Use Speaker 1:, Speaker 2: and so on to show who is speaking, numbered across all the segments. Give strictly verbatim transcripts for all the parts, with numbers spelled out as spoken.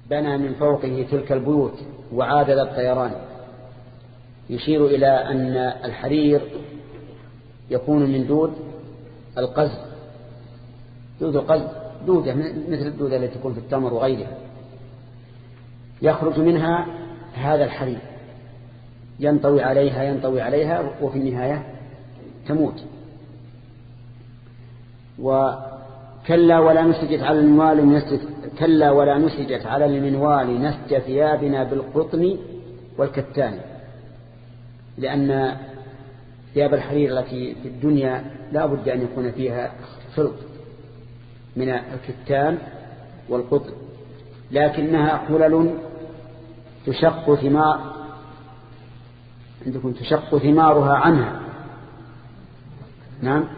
Speaker 1: بنى من فوقه تلك البيوت وعادل الطيران، يشير إلى أن الحرير يكون من دود القز. دود القز دودة مثل الدودة التي تكون في التمر وغيرها، يخرج منها هذا الحرير ينطوي عليها ينطوي عليها وفي النهاية تموت. وكلا ولا نسجت على المنوال نسجت كلا ولا نسجت على المنوال نسج ثيابنا بالقطن والكتان، لأن ثياب الحرير التي في الدنيا لا بد أن يكون فيها خلط من الكتان والقطن، لكنها حلل تشق ثمار عندكم تشق ثمارها عنها. نعم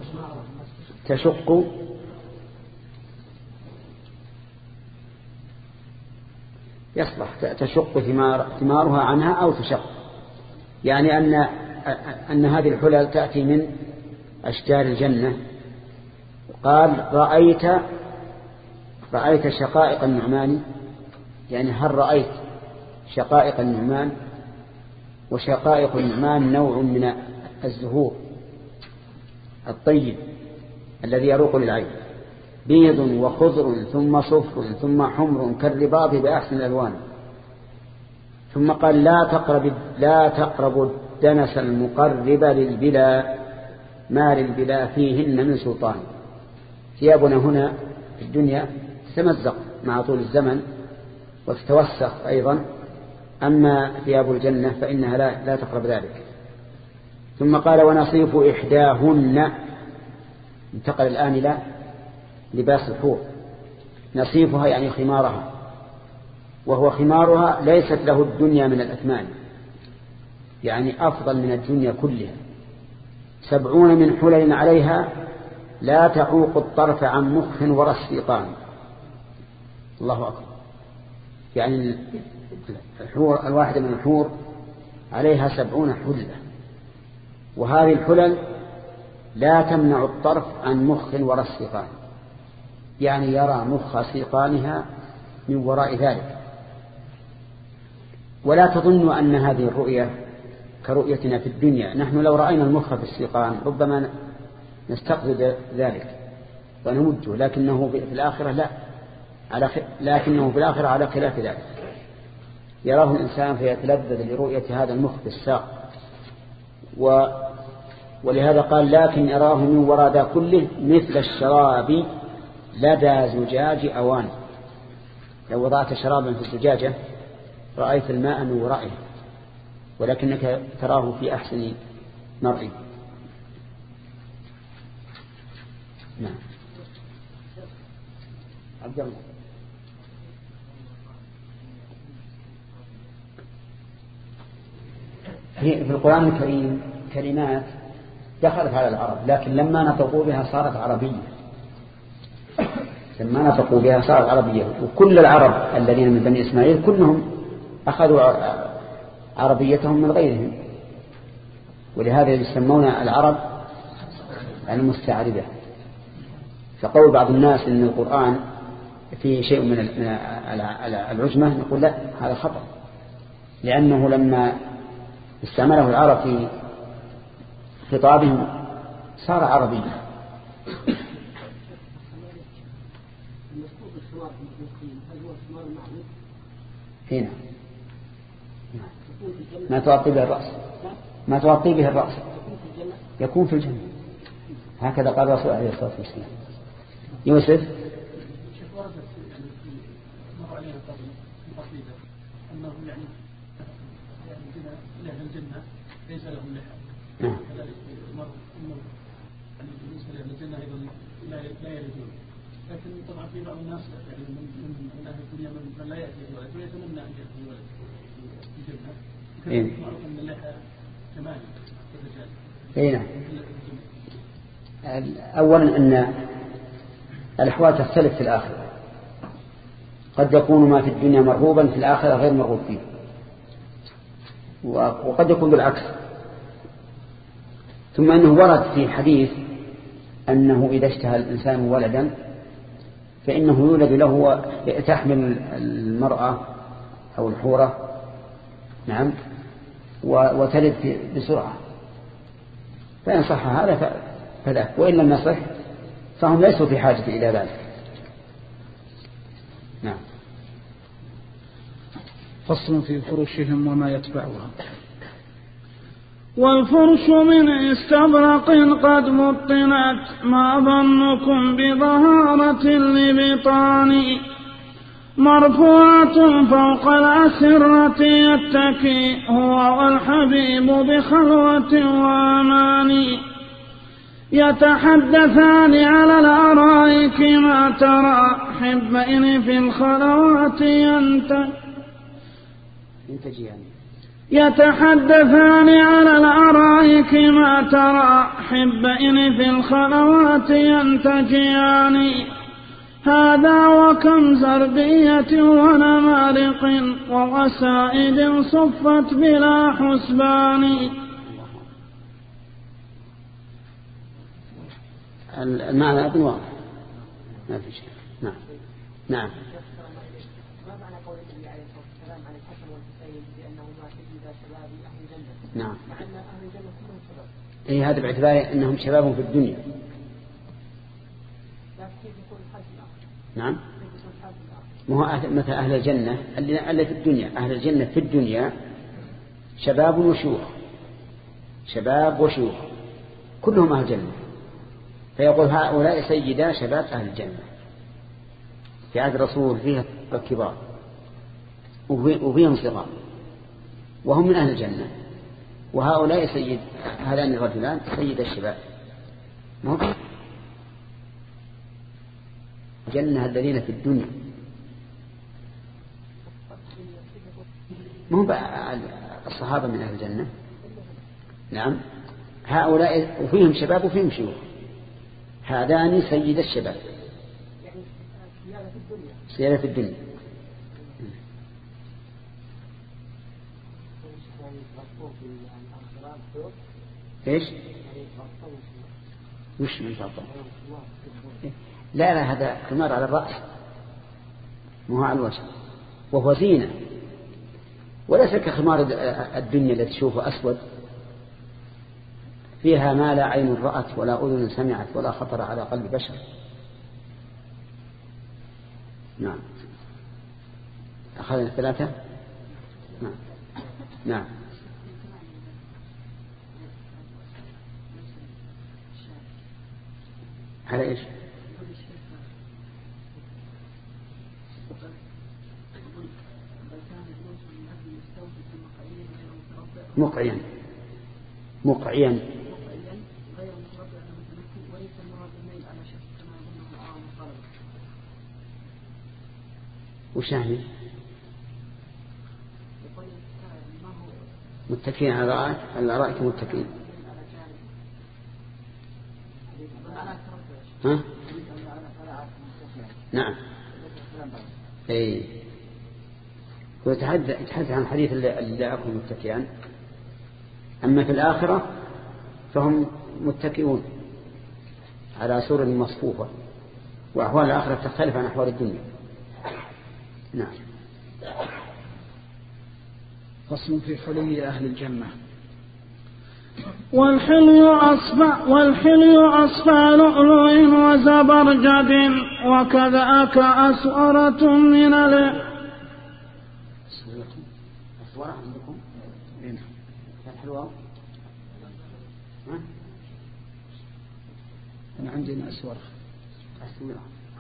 Speaker 1: تشق يصلح تشق ثمار ثمارها عنها أو تشق، يعني أن أن هذه الحلل تأتي من أشجار الجنة. قال رأيت رأيت شقائق النعمان، يعني هل رأيت شقائق النعمان؟ وشقائق النعمان نوع من الزهور الطيب الذي يروق للعين، بيض وخضر ثم صفر ثم حمر كالرباط بأحسن الألوان. ثم قال لا تقرب لا تقربوا الدنس المقرب للبلا ما للبلا فيهن من سلطان. ثيابنا هنا في الدنيا تتمزق مع طول الزمن وتتوسخ أيضا، أما ثياب الجنة فإنها لا, لا تقرب ذلك. ثم قال ونصيف إحداهن، انتقل الآن إلى لباس الحور. نصيفها يعني خمارها، وهو خمارها ليست له الدنيا من الأثمان، يعني أفضل من الدنيا كلها. سبعون من حلل عليها لا تعوق الطرف عن مخ ورأس شيطان. الله أكبر، يعني الحور الواحدة من الحور عليها سبعون حلة، وهذه الحلل لا تمنع الطرف عن مخ ورأس شيطان، يعني يرى مخ شيطانها من وراء ذلك. ولا تظن أن هذه الرؤية كرؤيتنا في الدنيا. نحن لو رأينا المخ في الشيطان ربما نستقصد ذلك ونمجه، لكنه في الآخرة لا على خ... لكنه في الآخرة على خلاف ذلك، يراه الإنسان فيتلذذ لرؤية هذا المخ في الساق. و... ولهذا قال لكن يراه من وراء ذا كله مثل الشراب لدى زجاج أوان. لو وضعت شرابا في الزجاجة رأيت الماء من ورائه، ولكنك تراه في أحسن مرئي. نعم عبد الله. في القرآن الكريم كلمات دخلت على العرب، لكن لما نطقوا بها صارت عربية. لما نطقوا بها صارت عربية، وكل العرب الذين من بني إسماعيل كلهم أخذوا عربيتهم من غيرهم، ولهذا يسمون العرب المستعربة. فقول بعض الناس إن القرآن فيه شيء من العجمة نقول لا، هذا خطأ، لأنه لما استعمله العرب في خطابهم صار عربيا. هنا ما تغطي به الرأس، ما تغطي به الرأس يكون في الجنة، هكذا قال الرسول عليه الصلاة والسلام. يوسف أنه يعني لأهل الجنة ليس لهم لحى، كذلك المرء يعني بالنسبة لأهل الجنة أيضا لا يرجون. لكن طبعا في بعض الناس يعني من أهل الدنيا من لا يأتي الولد ويتمنى أن يأتي الولد في الجنة. كذلك معروف أن اللحى كمال الرجال. أي نعم. أولا أن الأحوال تختلف في الآخرة، قد يكون ما في الدنيا مرغوبا في الآخرة غير مرغوب فيه، وقد يكون بالعكس. ثم أنه ورد في حديث أنه إذا اشتهى الإنسان ولدا فإنه يولد له تحمل المرأة أو الحورة نعم وتلد بسرعة، فإن صح هذا فلا، وإن لم يصح فهم ليسوا في حاجة إلى ذلك. نعم.
Speaker 2: فصل في فرشهم وما يتبعها.
Speaker 3: والفرش من استبرق قد مطنت، ما ظنكم بظهارة لبطان، مرفوعة فوق الأسرة يتكي هو والحبيب بخلوة وأمان، يتحدثان على الأرائك ما ترى حبين في الخلوات ينتجيان، يتحدثان على الأرائك ما ترى حبين في الخلوات ينتجيان، هذا وكم زربية ونمارق ووسائد صفت بلا حسبان.
Speaker 1: المعنى أبن واضح ما في شيء. نعم. نعم.
Speaker 4: ما معنى قول النبي عليه الصلاة والسلام عن الحسن والحسين بأنهما سيدا شباب أهل الجنة؟
Speaker 1: نعم.
Speaker 4: مع أن أهل الجنة كلهم شباب.
Speaker 1: إيه هذا باعتبار أنهم شباب في الدنيا.
Speaker 4: لكن كيف يكون الحال في الآخرة؟
Speaker 1: نعم.
Speaker 4: كيف يكون الحال في الآخرة؟
Speaker 1: ما هو أهل مثل أهل الجنة اللي في الدنيا، أهل الجنة في الدنيا شباب وشيوخ، شباب وشيوخ كلهم أهل الجنة، فيقول هؤلاء سيدا شباب أهل الجنة. في عهد الرسول فيها الكبار وفيهم صغار وهم من أهل الجنة، وهؤلاء سيد هذان الرجلان سيد الشباب. ما هو الجنة الذين في الدنيا، ما هو الصحابة من أهل الجنة. نعم. هؤلاء وفيهم شباب وفيهم شيوخ، هذان سيد الشباب سيادة في الدنيا. ايش وش من فضل؟ لا لا هذا خمار على الرأس مو على الوجه، وهو زينة، وليس كخمار الدنيا التي تشوفه أسود فيها ما لا عين رأت ولا أذن سمعت ولا خطر على قلب بشر. نعم. أخذنا الثلاثة. نعم. نعم. على إيش؟ مقعيا مقعيا وشاهد متكئين على الأرائك متكئين. ها؟ نعم. اي ويتحدث عن الحديث اللي دعاكم متكئان. أما في الآخرة فهم متكئون على سور مصفوفة، وأحوال الآخرة تختلف عن أحوال الدنيا. نعم.
Speaker 2: فصل في حلي أهل الجنة.
Speaker 3: والحلي أصفى والحلي أصفى لؤلؤ وزبرجد، وكذاك أسورة من ال
Speaker 1: أسورة عندكم؟ هنا. الحلوة؟ ها؟
Speaker 2: أنا عندنا أسورة.
Speaker 1: أسورة.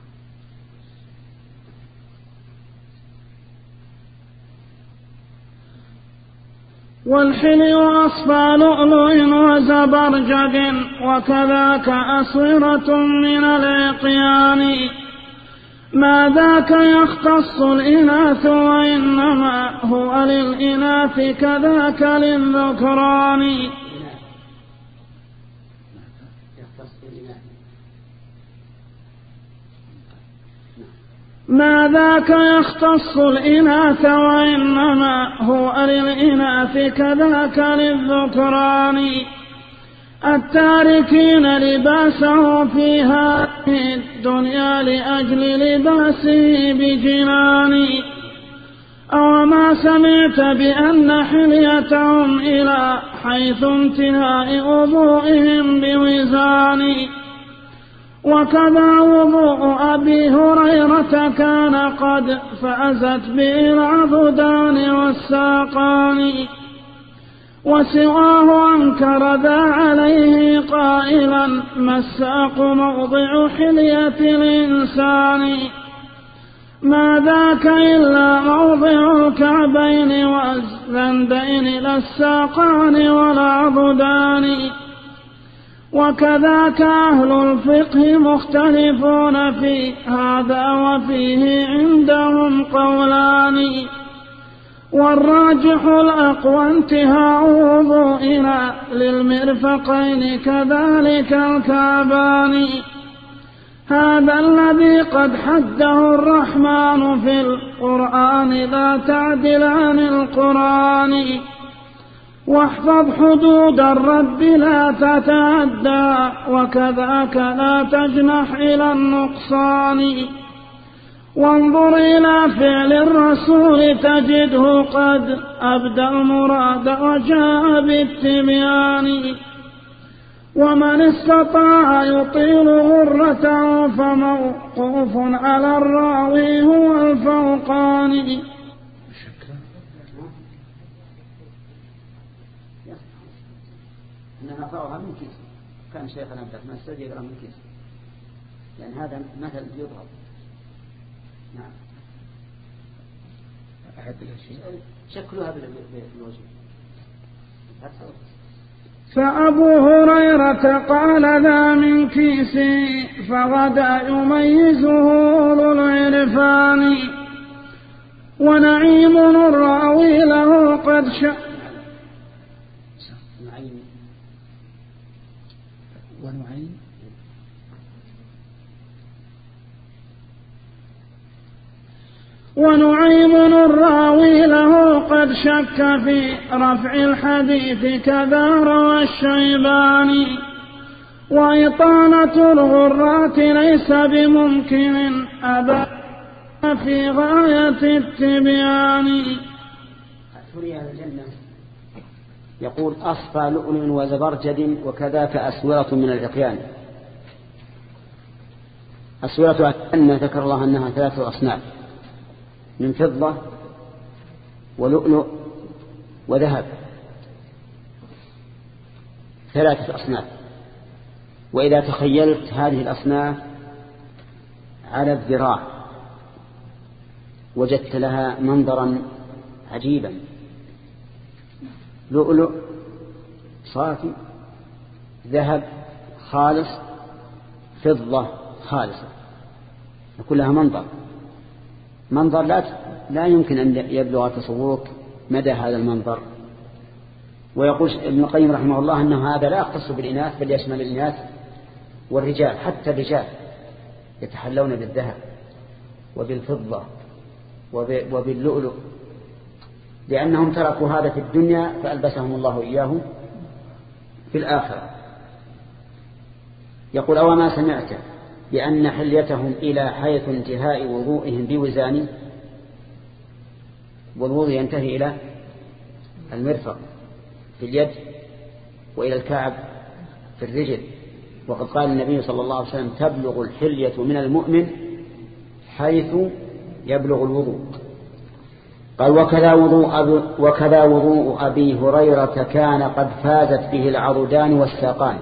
Speaker 3: والحلي أصفى لؤلؤ وزبرجد، وكذاك أسورة من الإقيان، ما ذاك يختص الإناث وإنما هو للإناث كذاك للذكران. ما ذاك يختص الإناث وإنما هو للإناث كذاك للذكران، التاركين لباسه في هذه الدنيا لأجل لباسه بجنان. أو ما سمعت بأن حليتهم إلى حيث انتهاء وضوئهم بوزان. وكذا وضوء أبي هريرة كان قد فأزت به العضدان والساقان. وسواه أنكر ذا عليه قائلا ما الساق موضع حلية الإنسان. ما ذاك إلا موضع الكعبين والزندين لا الساقان والعضدان. وكذاك أهل الفقه مختلفون في هذا وفيه عندهم قولان. والراجح الأقوى انتهاء وضوئنا للمرفقين كذلك الكعبان. هذا الذي قد حده الرحمن في القرآن لا تعدل عن القرآن. واحفظ حدود الرب لا تتعدى وكذاك لا تجنح إلى النقصان. وانظر إلى فعل الرسول تجده قد أبدى المراد وجاء بالتبيان. ومن استطاع يطيل غرته فموقوف على الراوي هو الفوقاني.
Speaker 1: إنما فرغها من كيس كان شيخنا بدأ ما استجيب من كيس لأن هذا مثل يضرب. نعم أحد الشيء شكلها بالوجه.
Speaker 3: فأبو هريرة قال ذا من كيسي فغدا يميزه أولو العرفان. ونعيم الراوي له قد شاء
Speaker 1: نعيم
Speaker 2: ونعيم
Speaker 3: ونعيم الراوي له قد شك في رفع الحديث كذا روى الشيباني. وإطالة الغرات ليس بممكن أبدا في غاية التبيان.
Speaker 1: أثري أهل الجنة يقول أصفى لؤلؤ وزبرجد وكذاك أسورة من العقيان. أسورة الجنة ذكر الله أنها ثلاثة أصناف من فضة ولؤلؤ وذهب، ثلاثة أصناف. وإذا تخيلت هذه الأصناف على الذراع وجدت لها منظرا عجيبا. لؤلؤ صافي، ذهب خالص، فضة خالصة، يكون لها منظر منظر لا لا يمكن أن يبلغ تصورك مدى هذا المنظر. ويقول ابن القيم رحمه الله أنه هذا لا يختص بالإناث بل يشمل الإناث والرجال، حتى الرجال يتحلون بالذهب وبالفضة وباللؤلؤ لأنهم تركوا هذا في الدنيا فألبسهم الله إياه في الآخرة. يقول أو ما سمعت بأن حليتهم إلى حيث انتهاء وضوئهم بوزان. والوضوء ينتهي إلى المرفق في اليد وإلى الكعب في الرجل. وقد قال النبي صلى الله عليه وسلم تبلغ الحلية من المؤمن حيث يبلغ الوضوء. قال وكذا وضوء أبي, وكذا وضوء أبي هريرة كان قد فازت به العضدان والساقان.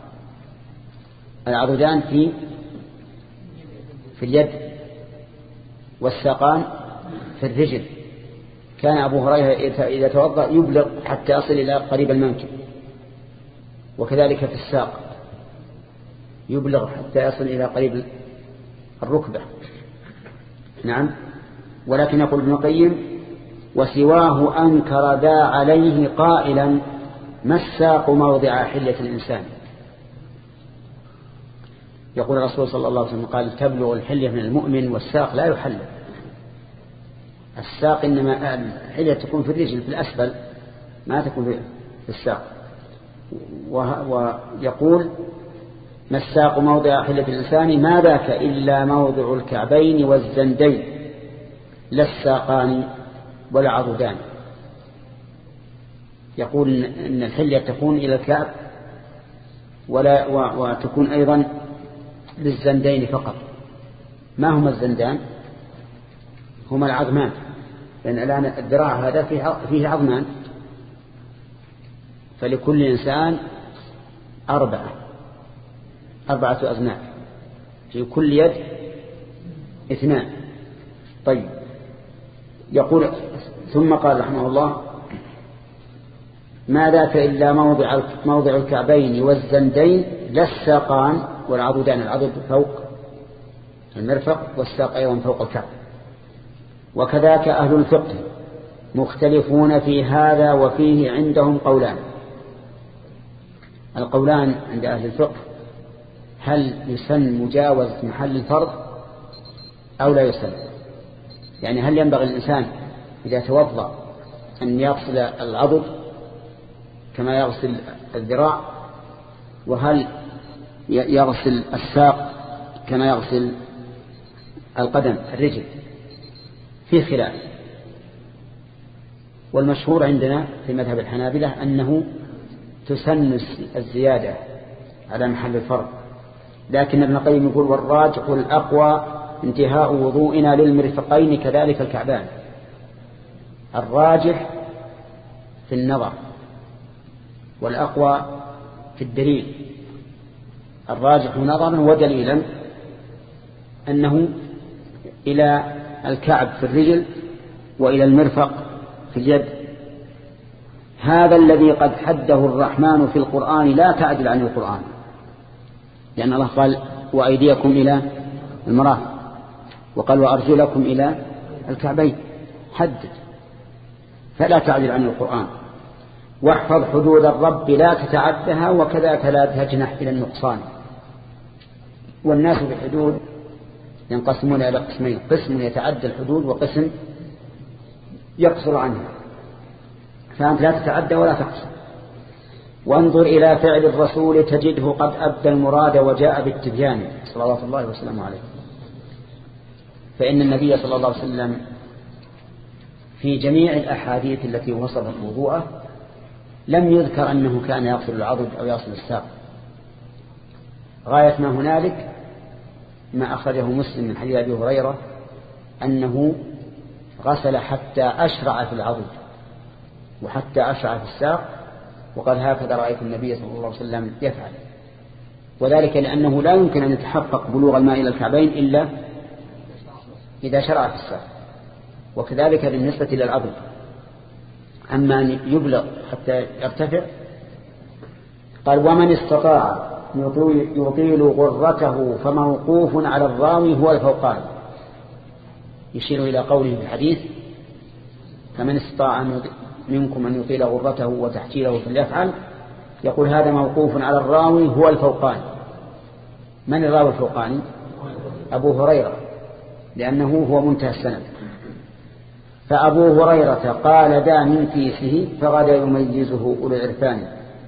Speaker 1: العضدان في في اليد والساقان في الرجل. كان أبو هريرة إذا توضأ يبلغ حتى يصل إلى قريب المنكب، وكذلك في الساق يبلغ حتى يصل إلى قريب الركبة. نعم. ولكن يقول ابن القيم وسواه أنكر ذا عليه قائلا ما الساق موضع حلية الإنسان. يقول الرسول صلى الله عليه وسلم قال تبلغ الحلية من المؤمن والساق لا يحل. الساق إنما الحلية تكون في الرجل في الأسفل ما تكون في الساق. ويقول ما الساق موضع حلة الإنسان ما ذاك إلا موضع الكعبين والزندين لا الساقان ولا عضدان. يقول إن الحلية تكون إلى الكعب ولا وتكون أيضا للزندين فقط. ما هما الزندان؟ هما العظمان، لأن الآن الذراع هذا فيه عظمان، فلكل إنسان أربعة أربعة أذناب، في كل يد اثنان. طيب يقول ثم قال رحمه الله ما ذاك إلا موضع موضع الكعبين والزندين لا الساقان والعضدان. العضد فوق المرفق والساق أيضا فوق الكعب. وكذاك أهل الفقه مختلفون في هذا وفيه عندهم قولان. القولان عند أهل الفقه هل يسن مجاوز محل الفرض أو لا يسن؟ يعني هل ينبغي الإنسان إذا توضأ أن يغسل العضد كما يغسل الذراع، وهل يغسل الساق كما يغسل القدم الرجل؟ في خلاف. والمشهور عندنا في مذهب الحنابلة أنه تسن الزيادة على محل الفرض، لكن ابن القيم يقول والراجح الأقوى انتهاء وضوئنا للمرفقين كذلك الكعبان. الراجح في النظر والأقوى في الدليل. الراجح نظرا ودليلا أنه إلى الكعب في الرجل وإلى المرفق في اليد. هذا الذي قد حده الرحمن في القرآن لا تعدل عن القرآن، لأن الله قال وأيديكم إلى المرافق، وقال وأرجلكم إلى الكعبين، حدد، فلا تعدل عن القرآن. واحفظ حدود الرب لا تتعدها وكذاك لا تجنح إلى النقصان. والناس بحدود ينقسمون إلى قسمين، قسم يتعدى الحدود وقسم يقصر عنها، فأنت لا تتعدى ولا تقصر. وانظر إلى فعل الرسول تجده قد أبدى المراد وجاء بالتبيان صلوات الله وسلامه عليه. فإن النبي صلى الله عليه وسلم في جميع الأحاديث التي وصفت موضوعه لم يذكر أنه كان يغسل العضد أو يغسل الساق. غاية ما هنالك ما أخرجه مسلم من حديث أبي هريرة أنه غسل حتى أشرع في العضد وحتى أشرع في الساق، وقال هكذا رأيت النبي صلى الله عليه وسلم يفعل. وذلك لأنه لا يمكن أن يتحقق بلوغ الماء إلى الكعبين إلا إذا شرع في الساق، وكذلك بالنسبة للعضد. أما أن يبلغ حتى يرتفع، قال ومن استطاع يطيل غرته فموقوف على الراوي هو الفوقان. يشير إلى قوله في الحديث فمن استطاع منكم أن يطيل غرته وتحجيله فليفعل. يقول هذا موقوف على الراوي هو الفوقان. من الراوي الفوقاني؟ أبو هريرة، لأنه هو منتهى السند. فأبو هريرة قال دا من كيسه فغدا يميزه أولو العرفان،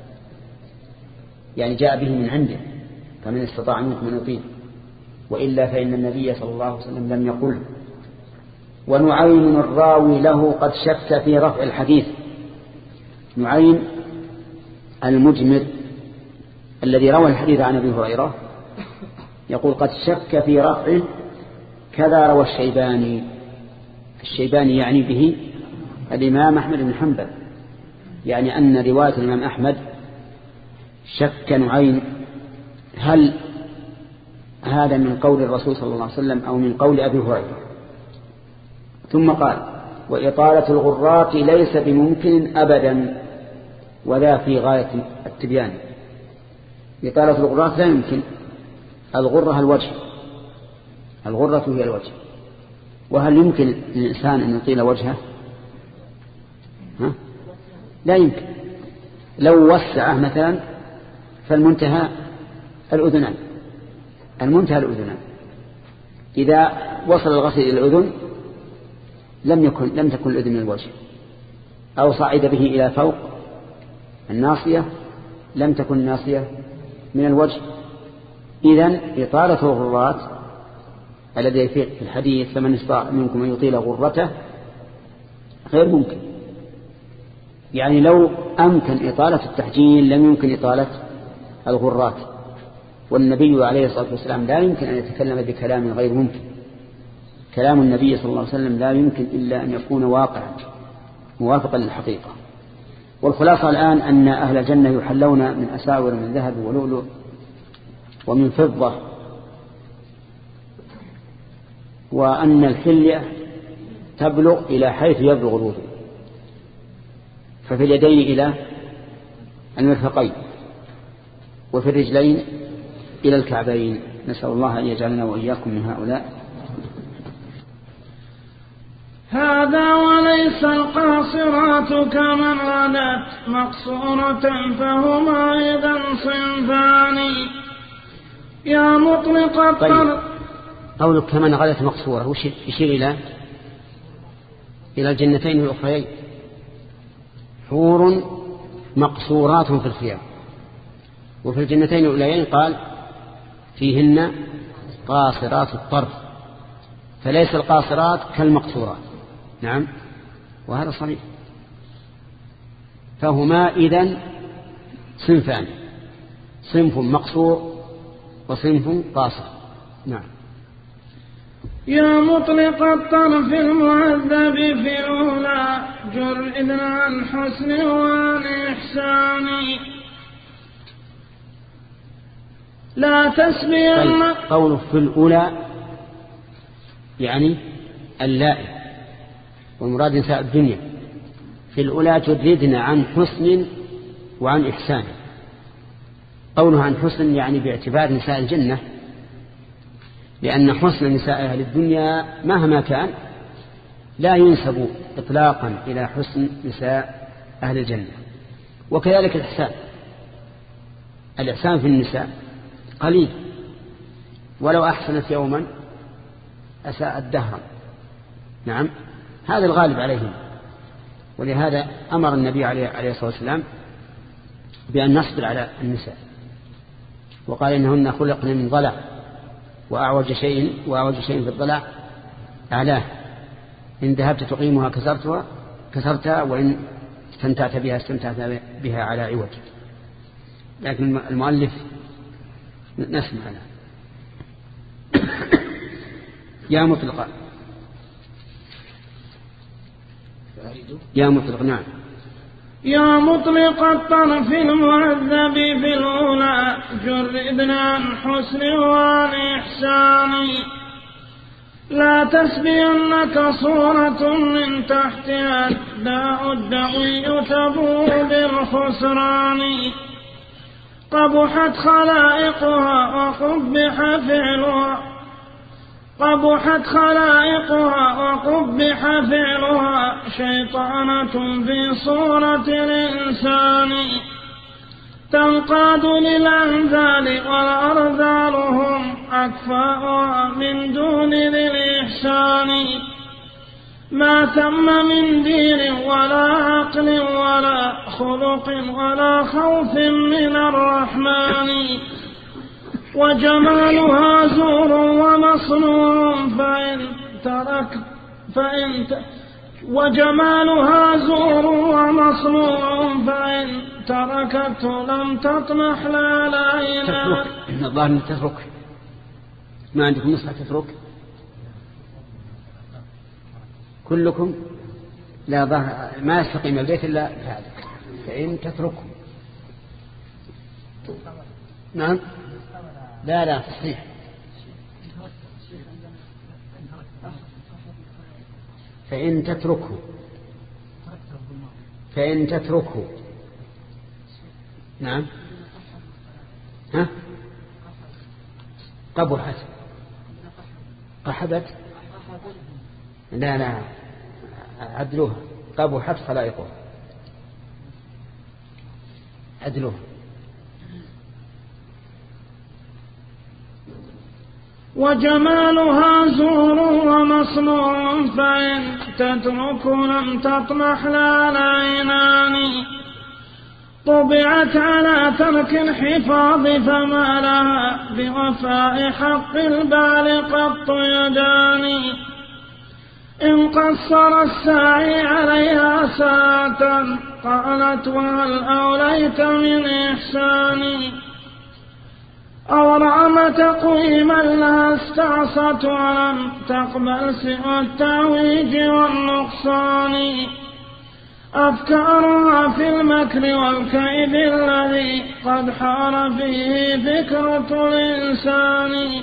Speaker 1: يعني جاء به من عنده. فمن استطاع منكم أن يطيل، وإلا فإن النبي صلى الله عليه وسلم لم يقل. ونعيم الراوي له قد شك في رفع الحديث. نعيم المجمد الذي روى الحديث عن أبي هريرة يقول قد شك في رفعه كذا روى الشيباني. الشيباني يعني به الإمام أحمد بن حنبل، يعني أن رواية الإمام أحمد شك نعيم هل هذا من قول الرسول صلى الله عليه وسلم أو من قول أبي هريرة. ثم قال وإطالة الغرات ليس بممكن أبدا، وذا في غاية التبيان. إطالة الغرات لا يمكن. الغرة الوجه، الغرة هي الوجه. وهل يمكن للإنسان أن يطيل وجهه؟ ها؟ لا يمكن. لو وسعه مثلا فالمنتهى الأذنان، المنتهى الأذنان. إذا وصل الغسل إلى الأذن لم يكن لم تكن الأذن من الوجه، أو صعد به إلى فوق الناصية لم تكن ناصية من الوجه. إذن إطالة الغرات الذي في الحديث فمن استطاع منكم أن يطيل غرته غير ممكن، يعني لو أمكن إطالة التحجيل لم يمكن إطالة الغرات، والنبي عليه الصلاة والسلام لا يمكن أن يتكلم بكلام غير ممكن. كلام النبي صلى الله عليه وسلم لا يمكن إلا أن يكون واقعا موافقا للحقيقة. والخلاصة الآن أن أهل الجنة يحلون من أساور من ذهب ولؤلؤ ومن فضة، وأن الحلية تبلغ إلى حيث يبلغ الوضوء، ففي اليدين إلى المرفقين، وفي الرجلين إلى الكعبين. نسأل الله أن يجعلنا وإياكم من هؤلاء.
Speaker 3: هذا وليس القاصرات كمن غدت مقصورة فهما إذا صنفان يا مطلق الطرف.
Speaker 1: طيب. قولك كمن غدت مقصورة وش يشير إلى إلى الجنتين الأخريين؟ حور مقصورات في الخيام، وفي الجنتين الأوليين قال فيهن قاصرات الطرف، فليس القاصرات كالمقصورات. نعم، وهذا صحيح. فهما إذن صنفان، صنف مقصور وصنف قاصر. نعم.
Speaker 3: يا مطلق الطرف المعذب في الأولى جرد عن حسن وعن إحسان لا تسبين.
Speaker 1: طيب. قوله في الأولى يعني اللائي، والمراد نساء الدنيا. في الأولى جردنا عن حسن وعن إحسان. قوله عن حسن يعني باعتبار نساء الجنة، لأن حسن نساء أهل الدنيا مهما كان لا ينسب إطلاقا إلى حسن نساء أهل الجنة. وكذلك الإحسان، الإحسان في النساء قليل، ولو أحسنت يوما أساءت دهرا. نعم، هذا الغالب عليهم. ولهذا أمر النبي عليه الصلاة والسلام بأن نصبر على النساء، وقال إنهن خلقن من ضلع، وأعوج شيء وأعوج شيء في الضلع أعلاه، إن ذهبت تقيمها كسرتها كسرتها وإن استمتعت بها استمتعت بها على عوج. لكن المؤلف نسمع له. يا مطلق يا مطلق نعم.
Speaker 3: يا مطلق الطرف المعذب في الأولى جردنا عن حسن وعن إحسان لا تسبينك صورة من تحتها الداء الدوي تبور بالخسران قبحت خلائقها وقبح فعلها قبحت خلائقها وقبح فعلها شيطانة في صورة الإنسان تنقاد للأنذال والأرذالهم أكفاؤها من دون ذي الإحسان ما ثم من دين ولا عقل ولا خلق ولا خوف من الرحمن وجمالها زور ومصنوع فإن ترك فإن ت... وجمالها زور ومصنوع فإن تركته لم تطمح لا لا
Speaker 1: تترك. الظاهر تترك. ما عندكم نسخة تترك كلكم؟ لا، ظاهر ما يستقيم البيت إلا هذا. فإن تتركه. نعم، لا لا تصحيح. فإن تتركه فإن تتركه نعم. ها قبحت قحبت لا لا عدلوها قبحت خلائقها عدلوها.
Speaker 3: وجمالها زور ومصنوع فإن تترك لم تطمح لا العينان طبعت على ترك الحفاظ فما لها بوفاء حق البال قط يدان إن قصر الساعي عليها ساعة قالت وهل أوليت من إحساني أو رأم تقويما لها استعصت ولم تقبل سوى التعويج والنقصان أفكارها في المكر والكيد الذي قد حار فيه فكرة الإنسان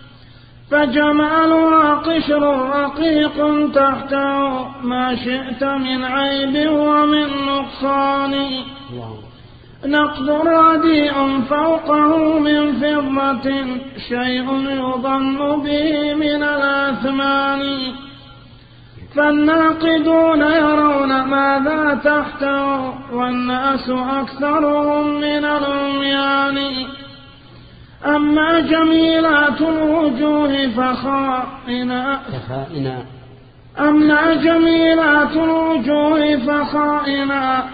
Speaker 3: فجمالها قشر رقيق تحته ما شئت من عيب ومن نقصان نقد رديء فوقه من فضة شيء يظن به من الأثمان فالناقدون يرون ماذا تحته والناس أكثرهم من العميان أما جميلات الوجوه فخائنا أما جميلات الوجوه فخائنا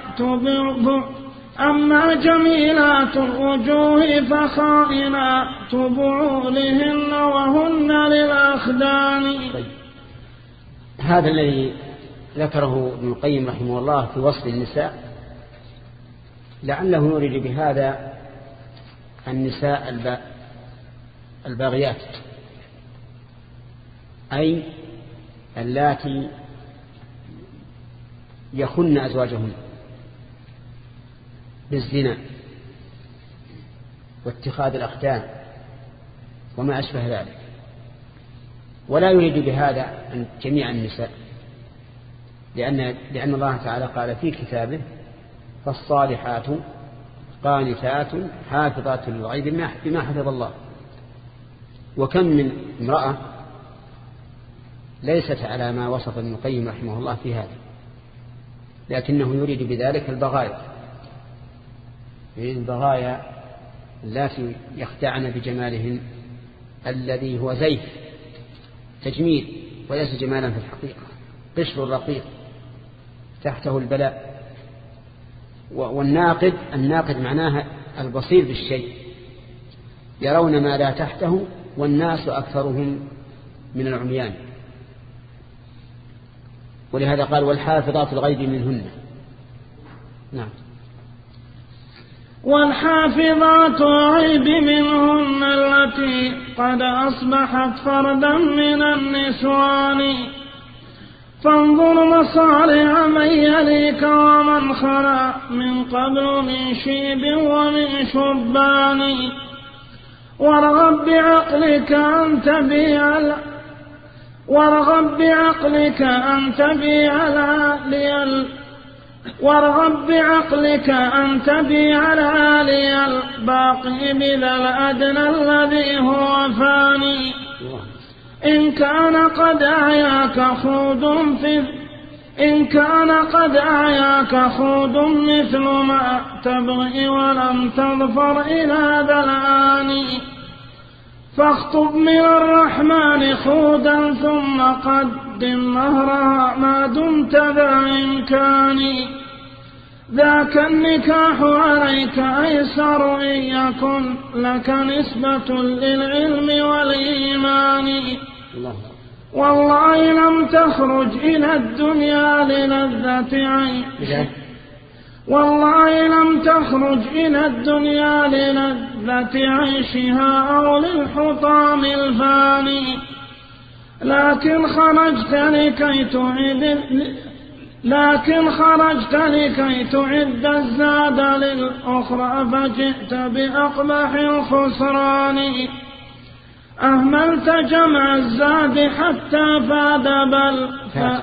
Speaker 3: أما جميلات الوجوه فخائنات بعولهن وهن للأخدان.
Speaker 1: هذا الذي ذكره ابن القيم رحمه الله في وصف النساء لعله يريد بهذا النساء الباغيات أي اللاتي يخن أزواجهن بالزنا واتخاذ الأخدان وما أشبه ذلك ولا يريد بهذا جميع النساء لأن, لأن الله تعالى قال في كتابه فالصالحات قانتات حافظات للغيب بما حفظ الله. وكم من امرأة ليست على ما وصف ابن القيم رحمه الله في هذا لكنه يريد بذلك البغايا يريد البغايا التي يخدعن بجمالهن الذي هو زيف تجميل وليس جمالا في الحقيقة قشر الرقيق تحته البلاء. والناقد الناقد معناها البصير بالشيء يرون ما لا تحته والناس أكثرهم من العميان ولهذا قال والحافظات الغيب منهن. نعم
Speaker 3: والحافظات الغيب منهن التي قد أصبحت فردا من النسوان فانظر مصالح من يليك ومن خلا من قبل من شيب ومن شبان وارغب بعقلك أن تبيع وارغب بعقلك أن تبيع العالي وارغب بعقلك أن تبيع العالي الباقي بذا الأدنى الذي هو فاني إن كان قد أعياك خود في إن كان قد أعياك خود مثل ما تبغي ولم تظفر إلى ذا الآن فاخطب من الرحمن خودا ثم قدم مهرها ما دمت ذا إمكان ذاك النكاح عليك أيسر إن يكن لك نسبة للعلم والإيمان والله لم تخرج إلى الدنيا للذة عين والله لم تخرج إلى الدنيا للذة عيشها أو للحطام الفاني لكن خرجت لكي تعد لكن خرجت لكي تعد الزاد للأخرى فجئت بأقبح الخسران أهملت جمع الزاد حتى فاد بل فات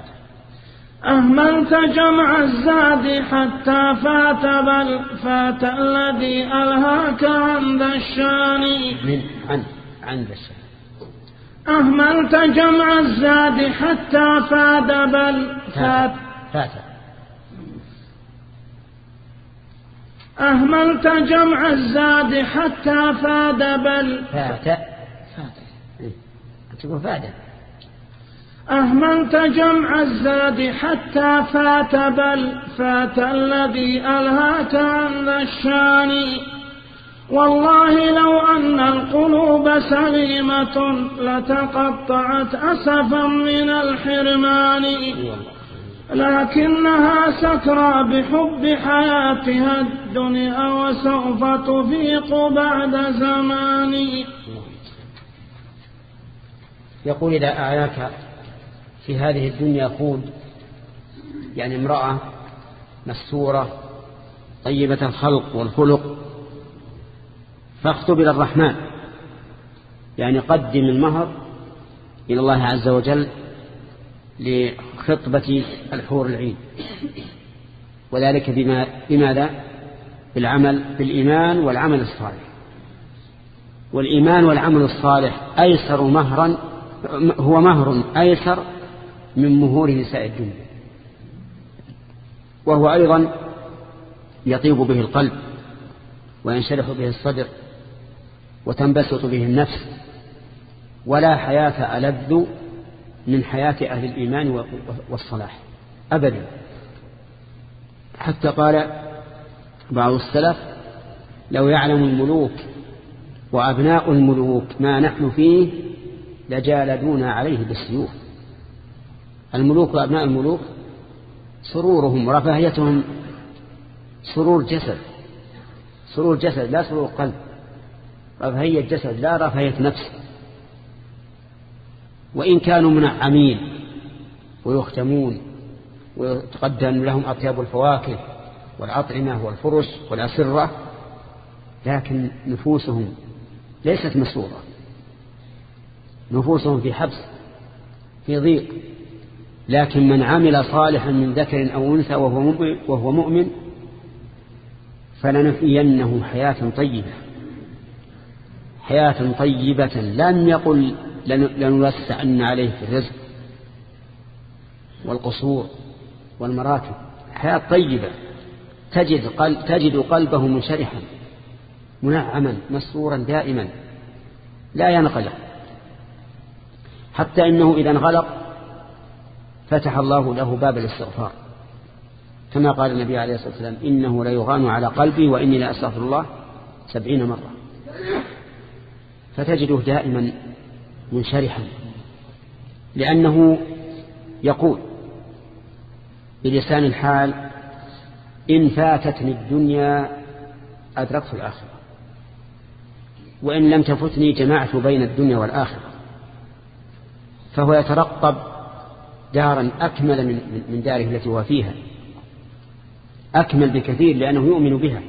Speaker 3: أهملت جمع الزاد حتى فات بل فات الذي ألهاك عن ذا الشان
Speaker 1: من عن عن ذا الشان
Speaker 3: أهملت جمع الزاد حتى فاد بل فات
Speaker 1: فات
Speaker 3: أهملت جمع الزاد حتى فاد بل
Speaker 1: فات فات تقول فاد
Speaker 3: أهملت جمع الزاد حتى فات بل فات الذي ألهاك عن ذا الشان. والله لو أن القلوب سليمة لتقطعت أسفا من الحرمان، لكنها سكرى بحب حياتها الدنيا وسوف تفيق بعد زمان.
Speaker 1: يقول إذا أعياك في هذه الدنيا خود، يعني امرأة مستورة طيبة الخلق والخلق، فاخطب إلى الرحمن، يعني قدم المهر إلى الله عز وجل لخطبة الحور العين، وذلك بما بماذا؟ بالعمل بالإيمان والعمل الصالح. والإيمان والعمل الصالح أيسر مهرا، هو مهر أيسر من مهور نساء الدنيا، وهو أيضا يطيب به القلب وينشرح به الصدر وتنبسط به النفس، ولا حياة ألذ من حياة أهل الإيمان والصلاح أبدا. حتى قال بعض السلف: لو يعلم الملوك وأبناء الملوك ما نحن فيه لجالدونا عليه بالسيوف. الملوك وأبناء الملوك سرورهم ورفاهيتهم سرور جسد، سرور جسد لا سرور قلب، رفاهية جسد لا رفاهية نفس. وإن كانوا منعمين ويختمون ويتقدم لهم أطيب الفواكه والأطعمة والفرش والأسرة، لكن نفوسهم ليست مسرورة، نفوسهم في حبس في ضيق. لكن من عمل صالحا من ذكر أو أنثى وهو مؤمن فلنحيينه حياة طيبة، حياة طيبة. لم يقل لنوسعن عليه في الرزق والقصور والمراكب، حياة طيبة تجد, قلب تجد قلبه منشرحا منعما مسرورا دائما لا ينقلق، حتى إنه إذا انغلق فتح الله له باب الاستغفار، كما قال النبي عليه الصلاة والسلام: إنه ليغان على قلبي وإني لأستغفر الله سبعين مرة. فتجده دائما منشرحا، لأنه يقول بلسان الحال: إن فاتتني الدنيا أدركت الآخرة، وإن لم تفتني جمعت بين الدنيا والآخرة. فهو يترقب دارا أكمل من داره التي هو فيها، أكمل بكثير لأنه يؤمن بها،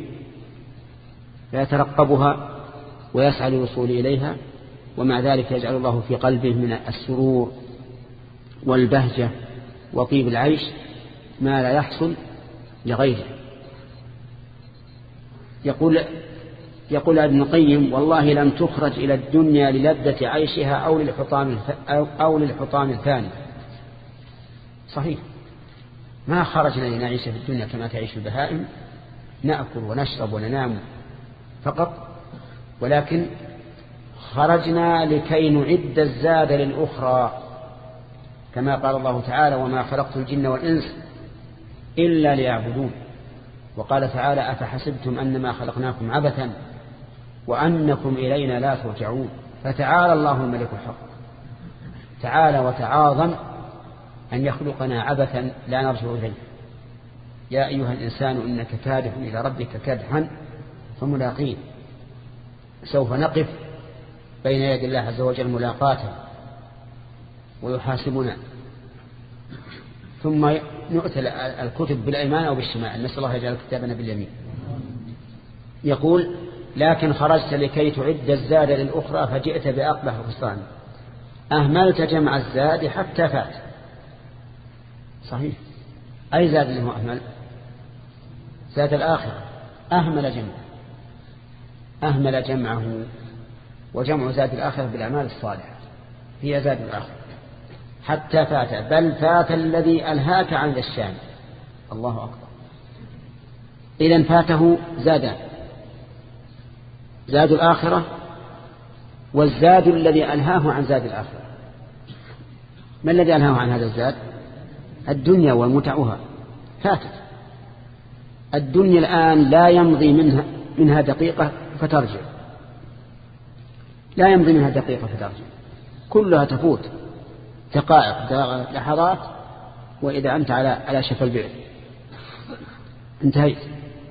Speaker 1: فيترقبها ويسعى للوصول إليها، ومع ذلك يجعل الله في قلبه من السرور والبهجة وطيب العيش ما لا يحصل لغيره. يقول يقول ابن القيم: والله لم تخرج إلى الدنيا للذة عيشها أو للحطام أو للحطام الثاني. صحيح، ما خرجنا لنعيش في الدنيا كما تعيش البهائم، نأكل ونشرب وننام فقط، ولكن خرجنا لكي نعد الزاد للأخرى، كما قال الله تعالى: وما خلقت الجن والإنس إلا ليعبدون. وقال تعالى: أفحسبتم أنما خلقناكم عبثا وأنكم إلينا لا ترجعون. فتعالى الله الملك الحق، تعالى وتعاظم أن يخلقنا عبثا لا نرجع إليه. يا أيها الإنسان إنك كادح إلى ربك كدحا فملاقيه. سوف نقف بين يد الله عز وجل ملاقاة ويحاسبنا، ثم نؤتى الكتب بالأيمان أو بالشمال، نسأل الله يجعل كتابنا باليمين. يقول: لكن خرجت لكي تعد الزاد للأخرى فجئت بأقبح خسران، أهملت جمع الزاد حتى فات. صحيح، أي زاد اللي هو أهمل؟ زاد الآخرة. أهمل جمعه، أهمل جمعه، وجمع زاد الآخرة بالأعمال الصالحة هي زاد الآخرة. حتى فات بل فات الذي ألهاك عن ذا الشام. الله أكبر. إذن فاته زادان: زاد الآخرة والزاد الذي ألهاه عن زاد الآخرة. ما الذي ألهاه عن هذا الزاد؟ الدنيا ومتعها فاتت. الدنيا الآن لا يمضي منها, منها دقيقة فترجع، لا يمضي منها دقيقة فترجع، كلها تفوت دقائق لحظات، وإذا أنت على على شفا البئر انتهيت.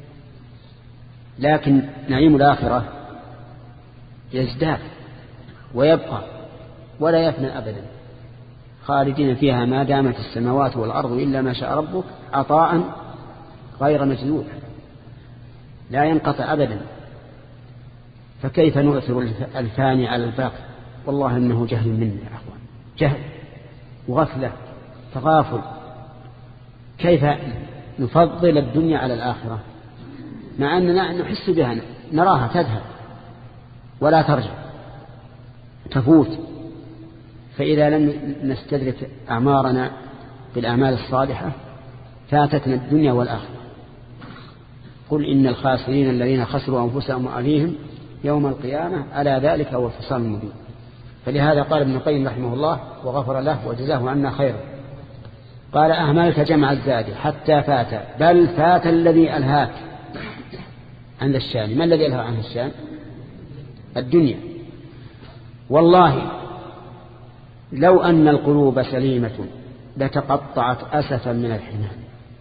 Speaker 1: لكن نعيم الآخرة يزداد ويبقى ولا يفنى أبدا، خالدين فيها ما دامت السماوات والأرض إلا ما شاء ربك عطاء غير مجذوب لا ينقطع أبدا. فكيف نؤثر الفاني على الباقي؟ والله إنه جهل منا يا أخوان، جهل وغفلة تغافل. كيف نفضل الدنيا على الآخرة مع أننا نحس بها، نراها تذهب ولا ترجع تفوت؟ فإذا لم نستدرك أعمارنا بالأعمال الصالحة فاتتنا الدنيا والآخرة. قل إن الخاسرين الذين خسروا أنفسهم وأهليهم يوم القيامة ألا ذلك هو الخسران المبين. فلهذا قال ابن القيم رحمه الله وغفر له وجزاه عنا خيرا، قال أهملت جمع الزاد حتى فات، بل فات الذي ألهاك عن الشان. ما الذي ألهى عن الشان؟ الدنيا. والله لو أن القلوب سليمة لتقطعت أسفا من الحمام.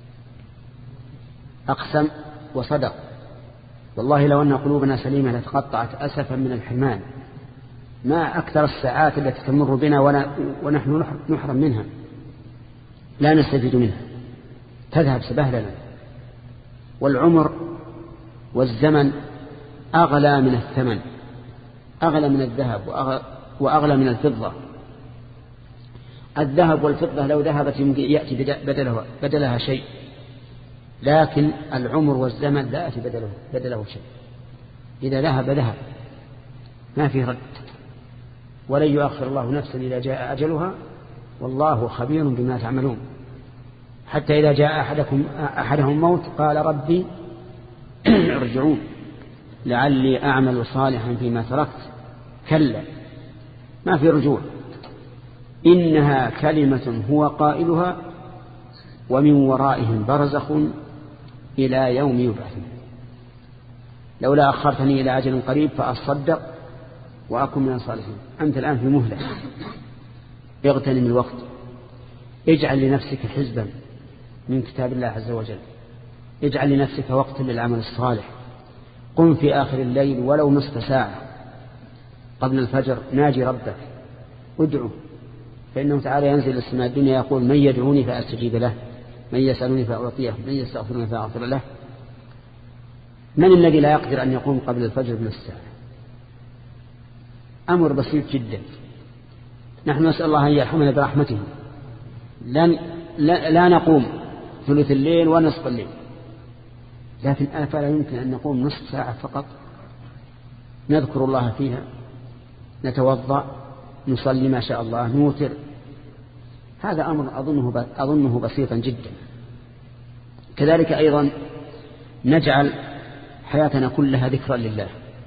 Speaker 1: أقسم وصدق، والله لو أن قلوبنا سليمة لتقطعت أسفا من الحرمان. ما أكثر الساعات التي تمر بنا ونحن نحرم منها، لا نستفيد منها، تذهب سبهلنا. والعمر والزمن أغلى من الثمن، أغلى من الذهب وأغلى من الفضة. الذهب والفضة لو ذهبت يأتي بدلها, بدلها شيء، لكن العمر والزمن لا يأتي بدله, بدله شيء. إذا ذهب ذهب ما في رد، ولن يؤخر الله نفسا إذا جاء أجلها، والله خبير بما تعملون. حتى إذا جاء أحدكم أحدهم موت قال ربي ارجعون لعلي أعمل صالحا فيما تركت، كلا ما في رجوع، إنها كلمة هو قائلها ومن ورائهم برزخ إلى يوم يبعثون، لولا أخرتني إلى أجل قريب فأصدق وأكون من الصالحين. أنت الآن في مهلة، اغتنم الوقت، اجعل لنفسك حزبا من كتاب الله عز وجل، اجعل لنفسك وقتا للعمل الصالح، قم في آخر الليل ولو نصف ساعة قبل الفجر، ناجي ربك، ادعو، فإنه تعالى ينزل السماء الدنيا يقول من يدعوني فأستجيب له، من يسألني فأعطيه، من يستغفرني فأغفر له. من الذي لا يقدر أن يقوم قبل الفجر بنصف ساعة؟ أمر بسيط جدا. نحن نسأل الله أن يرحمنا برحمته، لن لا, لا نقوم ثلث الليل ونصف الليل، لكن أفلا يمكن أن نقوم نصف ساعة فقط نذكر الله فيها، نتوضأ، نصلي ما شاء الله، نوتر. هذا أمر أظنه, أظنه بسيطا جدا. كذلك أيضا نجعل حياتنا كلها ذكرا لله،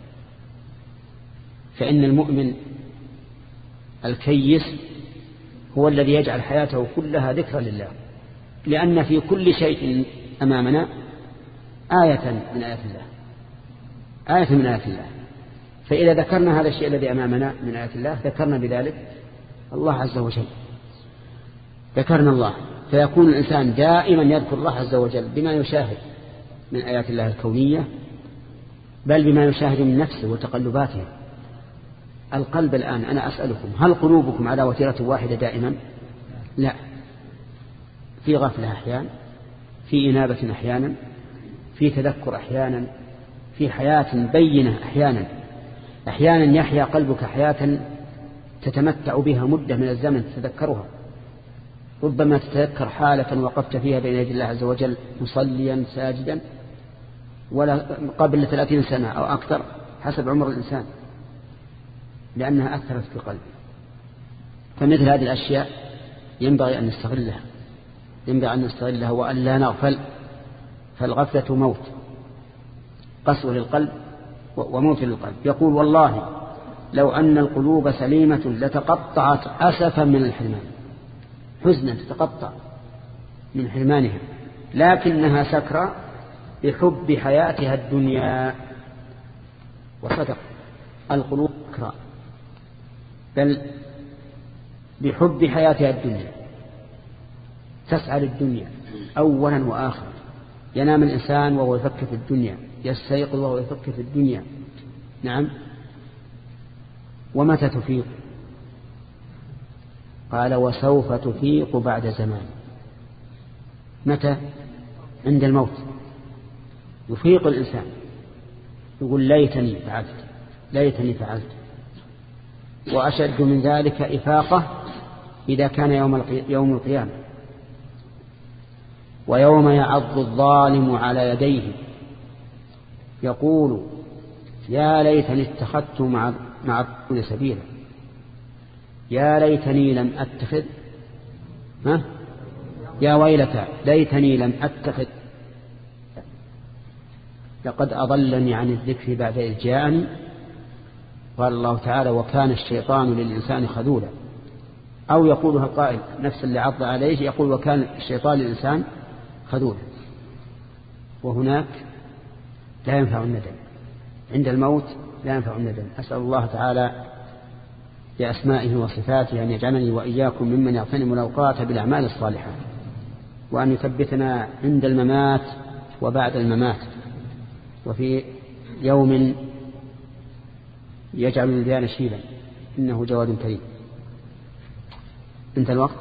Speaker 1: فإن المؤمن الكيس هو الذي يجعل حياته كلها ذكرا لله، لأن في كل شيء أمامنا آية من آيات الله، آية من آيات الله. فإذا ذكرنا هذا الشيء الذي أمامنا من آيات الله ذكرنا بذلك الله عز وجل، ذكرنا الله، فيكون الإنسان دائما يذكر الله عز وجل بما يشاهد من آيات الله الكونية، بل بما يشاهد من نفسه وتقلباته. القلب الآن أنا أسألكم، هل قلوبكم على وتيرة واحدة دائما؟ لا، في غفلة أحيانا، في إنابة أحيانا، في تذكر أحيانا، في حياة بينة أحيانا. أحيانا يحيا قلبك حياة تتمتع بها مدة من الزمن تتذكرها، ربما تتذكر حالة وقفت فيها بين يدي الله عز وجل مصليا ساجدا ولا قبل ثلاثين سنة أو أكثر حسب عمر الإنسان، لأنها أثرت في قلبه. فمثل هذه الأشياء ينبغي أن نستغلها، ينبغي أن نستغلها وأن لا نغفل، فالغفلة موت، قسوة للقلب وموت للقلب. يقول والله لو أن القلوب سليمة لتقطعت أسفا من الحرمان. حزنا تتقطع من حرمانها، لكنها سكرى بحب حياتها الدنيا. وصدق القلوب سكرى، بل بحب حياتها الدنيا، تسعى للدنيا أولا وآخر. ينام الإنسان وهو يفكر في الدنيا، يستيقظ وهو يفكر في الدنيا. نعم. ومتى تفيق؟ قال وسوف تفيق بعد زمان. متى؟ عند الموت يفيق الإنسان، يقول ليتني فعلت ليتني فعلت. وأشد من ذلك إفاقة إذا كان يوم القيامة، ويوم يعض الظالم على يديه يقول يا ليتني اتخذت مع مع الرسول سبيلا، يا ليتني لم أتخذ ها يا ويلتى ليتني لم أتخذ لقد أضلني عن الذكر بعد إذ جاءني. قال الله تعالى وكان الشيطان للإنسان خذولا. أو يقولها القائل نفس اللي عض عليه يقول وكان الشيطان للإنسان خذولا. وهناك لا ينفع الندم، عند الموت لا ينفع الندم. أسأل الله تعالى بأسمائه وصفاته أن يجعلني وإياكم ممن يغتنم الأوقات بالأعمال الصالحة، وأن يثبتنا عند الممات وبعد الممات، وفي يوم يجعل الولدان شيبا إنه جواد كريم. انتهى الوقت.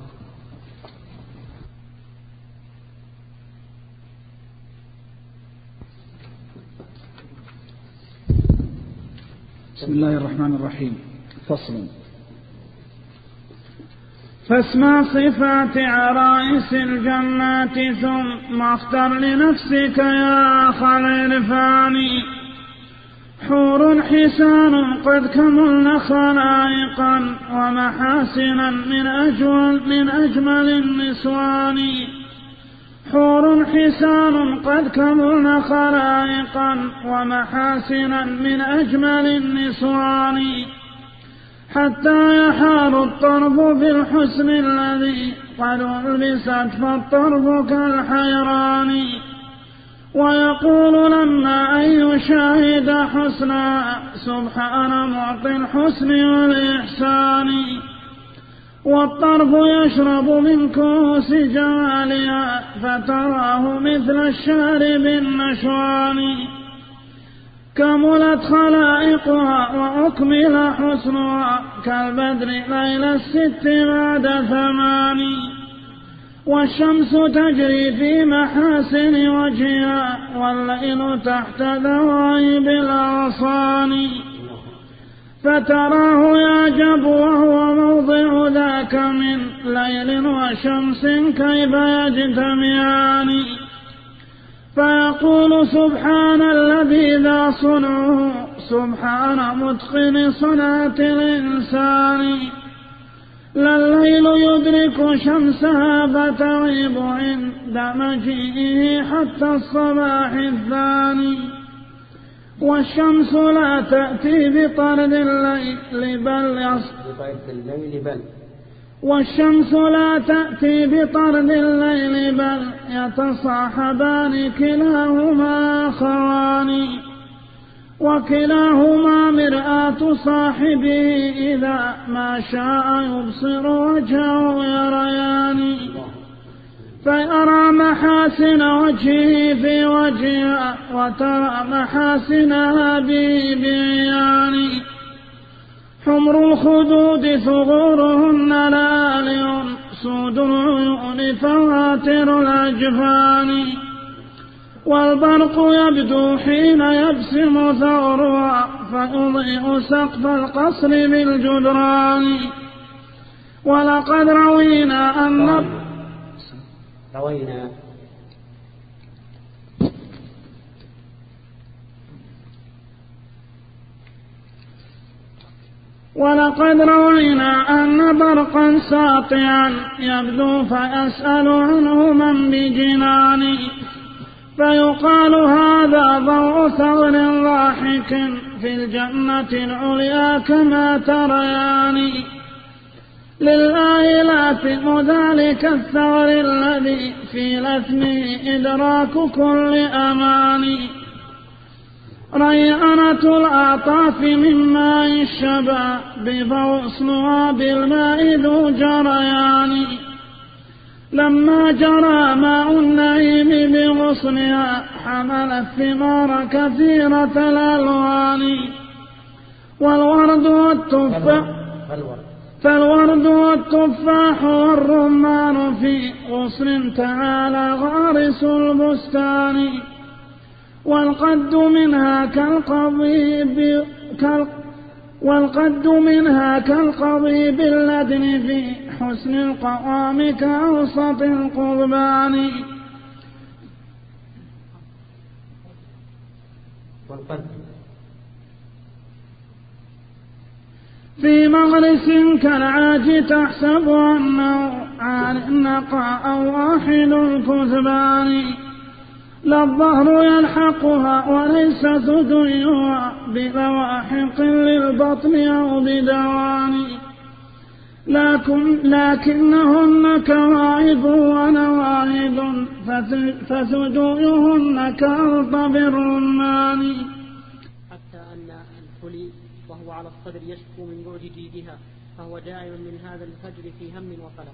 Speaker 2: بسم الله الرحمن الرحيم. فصل.
Speaker 3: فاسمع صفات عرائس الجنات ثم اختر لنفسك يا أخ العرفان. حور حسان قد كملن خلائقا ومحاسنا من أجمل, من أجمل النسوان. حور حسان قد كملن خلائقا ومحاسنا من أجمل النسوان. حتى يحار الطرف بالحسن الذي قد ألبست فالطرف كالحيران. ويقول لما أن يشاهد حسنا سبحان معطي الحسن والإحسان. والطرف يشرب من كؤوس جمالها فتراه مثل الشارب النشوان. كملت خلائقها وأكمل حسنها كالبدر ليل الست بعد ثمان. والشمس تجري في محاسن وجهها والليل تحت ذوائب الأغصان. فتراه يعجب وهو موضع ذاك من ليل وشمس كيف يجتمعان. فيقول سبحان الذي ذا صنعه سبحان متقن صنعة الإنسان. لا الليل يدرك شمسها فتغيب عند مجيئه حتى الصباح الثاني. والشمس لا تأتي بطرد الليل بل بل والشمس لا تأتي بطرد الليل بل يتصاحبان كلاهما أخوان. وكلاهما مرآة صاحبه إذا ما شاء يبصر وجهه يريان. فيرى محاسن وجهه في وجهها وترى محاسنها به بعيان. حمر الخدود ثغورهن لآلئ سود العيون فواتر الأجفان. والبرق يبدو حين يبسم ثغرها فيضيء سقف القصر بالجدران. ولقد روينا أن
Speaker 1: روينا
Speaker 3: ولقد روينا أن برقا ساطعا يبدو فيسأل عنه من بجنان. فيقال هذا ضوء ثغر ضاحك في الجنة العليا كما تريان. لله لاتم ذلك الثغر الذي في لثمه إدراك كل أماني. ريانة الأعطاف من ماء الشباب فغصنها بالماء ذو جريان. لما جرى ماء النعيم بغصنها حمل الثمار كثيرة الألوان. والورد والتفاح فالورد والتفاح والرمان في غصن تعالى غارس البستان. والقد منها كالقضيب والقد منها كالقضيب اللدن في حسن القوام كأوسط القضبان.
Speaker 1: والقد
Speaker 3: في مغرس كالعاج تحسب أنه عن النقاء أو واحد الكثبان. لا الظهر يلحقها وليس ثديها بلواحق للبطن أو بدوان. لكن لكنهن كواعب ونواعد فثديهن كأرطب الرمان.
Speaker 4: حتى أن الحلي وهو على الصدر يشكو من بعد جيدها فهو داعي من هذا الفجر في هم وقلق.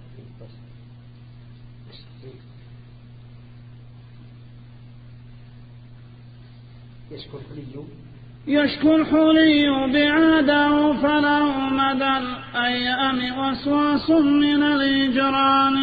Speaker 1: يشكو الحلي
Speaker 3: يشكو الحلي بعاده فله مدى الأيام وسواس من الإجران.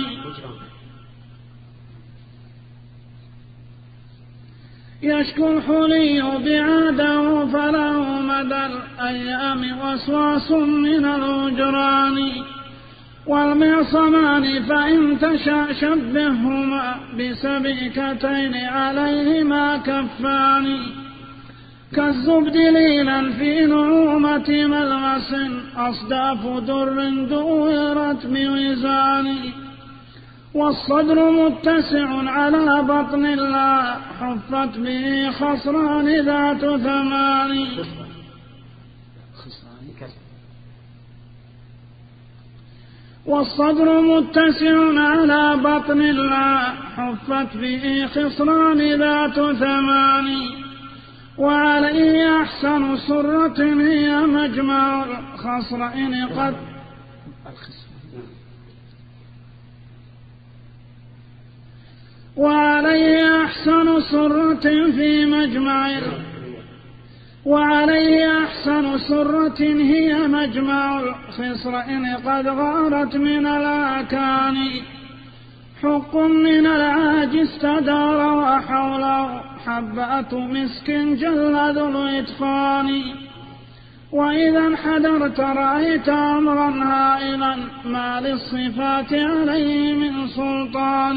Speaker 3: يشكو الحلي بعاده فله مدى الأيام وسواس من الأجران. والمعصمان فإن تشاء شبههما بسبيكتين عليهما كفان. كالزبد ليلا في نعومة ملغس أصداف در دورت بوزان. والصدر متسع على بطن لا حفت به خصران ذات ثمان. والصدر متسع على بطن لا حفت به خصران ذات ثمان. وعليه أحسن سرة هي مجمع الخصرين قد وعليه أحسن سرة في مجمع وعليه أحسن سرة هي مجمع الخصرين قد غارت من الأكان. حق من العاج استدار وحوله حبات مسك جل ذو الإتقان. وإذا انحدرت رأيت أمرا هائلا ما للصفات عليه من سلطان.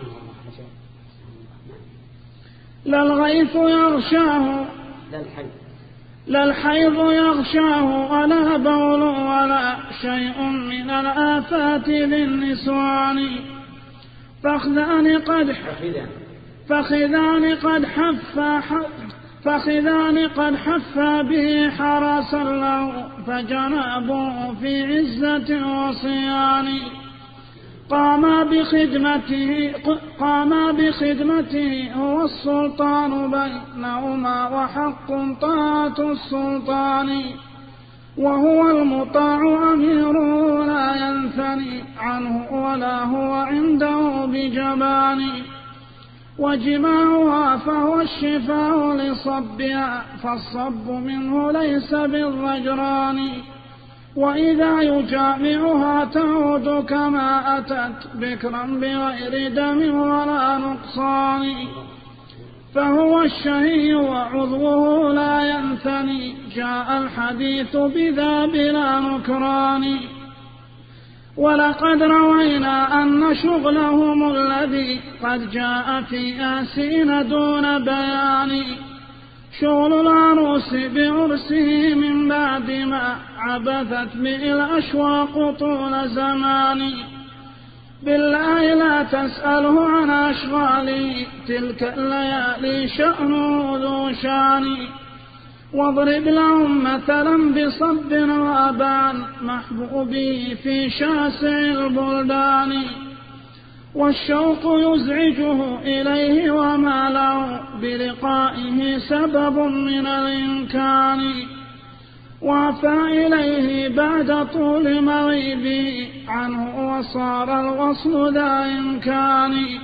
Speaker 3: لا الغيث يغشاه لا الحيض يغشاه ولا بول ولا شيء من الآفات للنسوان. فخذان قد فخذان قد حفا فخذان قد حفا به حرسا له فجنابه في عزة وصيان. قام بخدمته قام بخدمته هو السلطان بينهما وحق طاعة السلطان. وهو المطاع أميره لا ينثني عنه ولا هو عنده بجبان. وجماعها فهو الشفاء لصبها فالصب منه ليس بالضجران. وإذا يجامعها تعود كما أتت بكرا بغير دم ولا نقصان. فهو الشهي وعضوه لا ينثني جاء الحديث بذا بلا نكران. ولقد روينا أن شغلهم الذي قد جاء في آسين دون بيان شغل العروس بعرسه من بعد ما عبثت به الأشواق طول زمان. بالله لا تسأله عن أشغاله تلك الليالي شأنه ذو شان. واضرب لهم مثلا بصب وأبان محبوبه في شاسع البلدان والشوق يزعجه إليه وما له بلقائه سبب من الإمكان وافى إليه بعد طول مغيبه عنه وصار الوصل ذا إمكان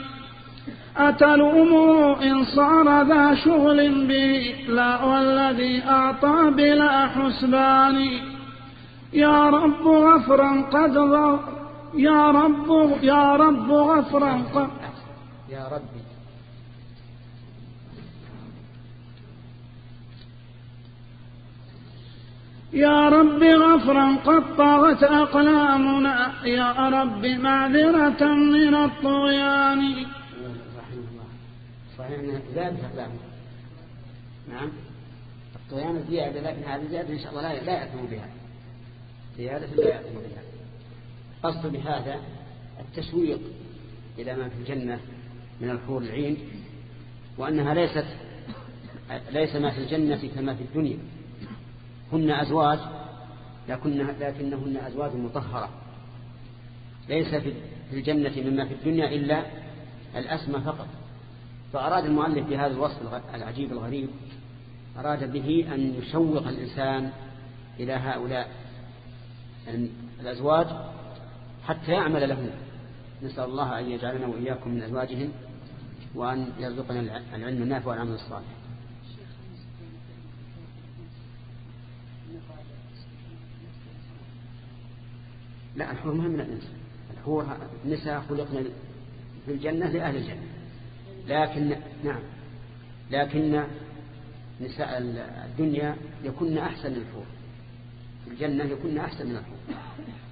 Speaker 3: أتلومه إن صار ذا شغل به لا والذي أعطى بلا حسبان يا رب غفرا قد ضر يا رب يا رب غفرا قد
Speaker 1: يا ربي
Speaker 3: يا رب غفرا قد طغت أقلامنا يا رب معذرة من الطغيان.
Speaker 1: صحيح أنها زادت أقلامنا. نعم الطغيان زيادة لكن هذه زيادة إن شاء الله لا لا يأتم بها زيادة لا يأتم بها. قصد بهذا التشويق إلى ما في الجنة من الحور العين وأنها ليست ليس ما في الجنة كما في الدنيا هن أزواج لكنهن أزواج مطهرة ليس في الجنة مما في الدنيا إلا الأسمى فقط. فأراد المؤلف بهذا الوصف العجيب الغريب أراد به أن يشوق الإنسان إلى هؤلاء الأزواج حتى يعمل لهم. نسأل الله أن يجعلنا وإياكم من أزواجهم وأن يرزقنا العلم النافع والعمل الصالح. لا الحور مهم من النساء. الحور النساء خلقنا في الجنة لأهل الجنة لكن نعم لكن نساء الدنيا يكون أحسن الحور في الجنة يكون أحسن من الحور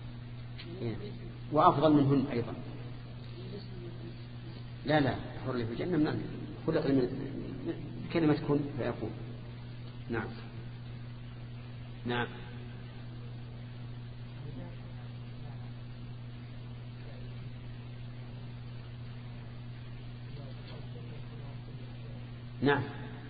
Speaker 1: وأفضل منهن أيضا. لا لا الحور اللي في الجنة من خلق من كلمة كن فيكون. نعم نعم نعم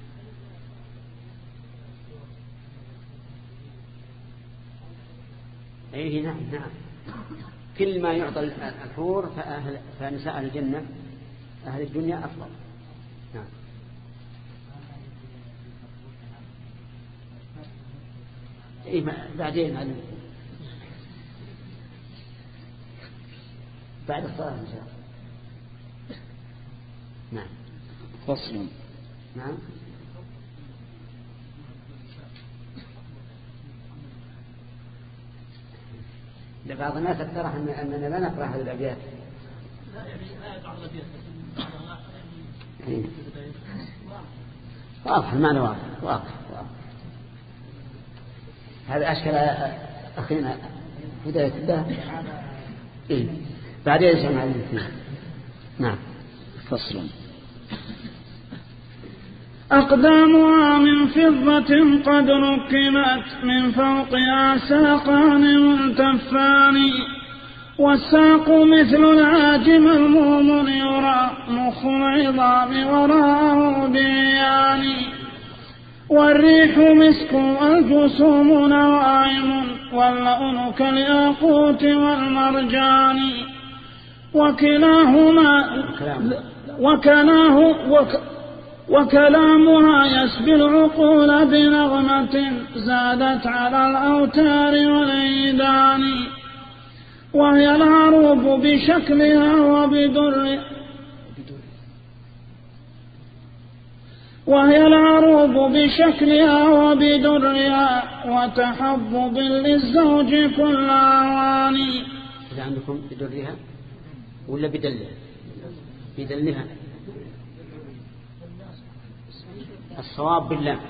Speaker 1: أيه نعم نعم كل ما يعطى الحور فأهل فنساء أهل الجنة أهل الدنيا أفضل. نعم إيه بعدين علم. بعد الصلاة إن شاء الله. نعم
Speaker 2: فصل.
Speaker 1: نعم لبعض الناس اقترح أننا لا نقرأ هذه الأبيات. واضح المعنى واضح واضح هذا أشكال أخينا هداية الله. إيه بعدين سمع الاثنين. نعم
Speaker 2: فصل.
Speaker 3: أقدامها من فضة قد ركمت من فوقها ساقان ملتفان والساق مثل العاجم المؤمن يرى مخ العظام وراءه بيان والريح مسك والجسوم نواعم واللؤن كالياقوت والمرجان وكلاهما وكلاه وك وكلامها يسبي العقول بنغمة زادت على الأوتار والإيدان وهي العروب بشكلها وبدر وهي العروب بشكلها وبدرها وتحبب للزوج كل أواني.
Speaker 1: إذا عندكم بدرها ولا بدلها؟ بدلها الصواب بالله.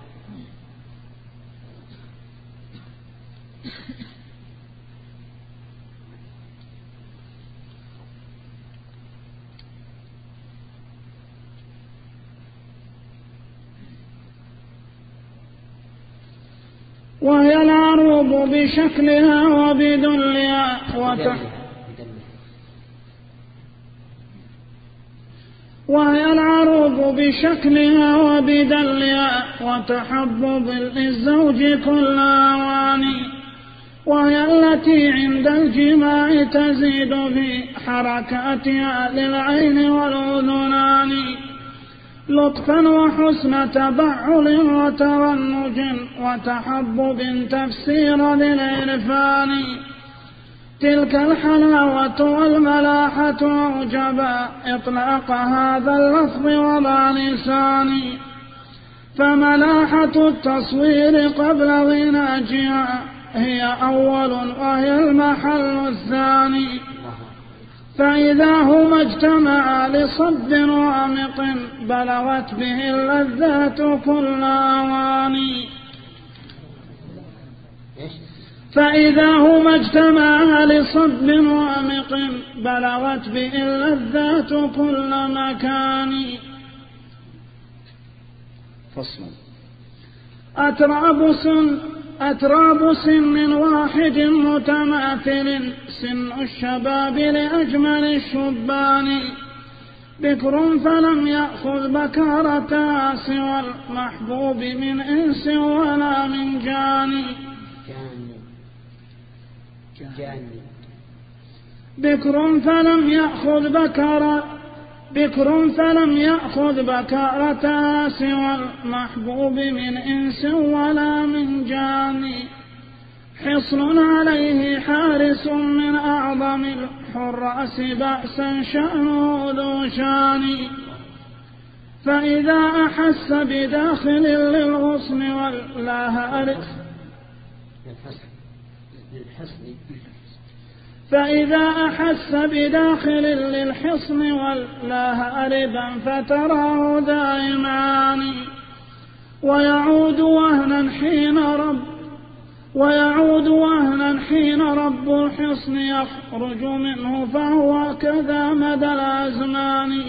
Speaker 3: وهي العروب بشكلها وبدلها وتح... وهي العروب بشكلها وبدلها وتحبب للزوج كل أواني، وهي التي عند الجماع تزيد في حركاتها للعين والأذنان لطفا وحسن تبعل وترنج وتحبب تفسيرا للعرفان. تلك الحلاوة والملاحة أوجبا إطلاق هذا اللفظ ولا لسان، فملاحة التصوير قبل غناجها هي أول وهي المحل الثاني. فإذا هما اجتمعا لصد وامق بلغت به اللذات كل أواني. فإذا هما اجتمعا لصد وامق بلغت به اللذات كل مكان.
Speaker 2: فصل.
Speaker 3: أتراب سن أتراب سن واحد متماثل سن الشباب لأجمل الشبان، بكر فلم يأخذ بكارتها سوى المحبوب من إنس ولا من جاني. بكر فلم يأخذ بكارة بكر فلم يأخذ بكارتها سوى المحبوب من إنس ولا من جاني، حصن عليه حارس من أعظم الحراس بأسا شأنه ذو شان. فإذا أحس بداخل للغصن واللهأ فإذا أحس بداخل للحصن والله أربا فتراه دائمان، ويعود وهنا حين رب ويعود وهنا حين رب الحصن يخرج منه، فهو كذا مدى الأزمان.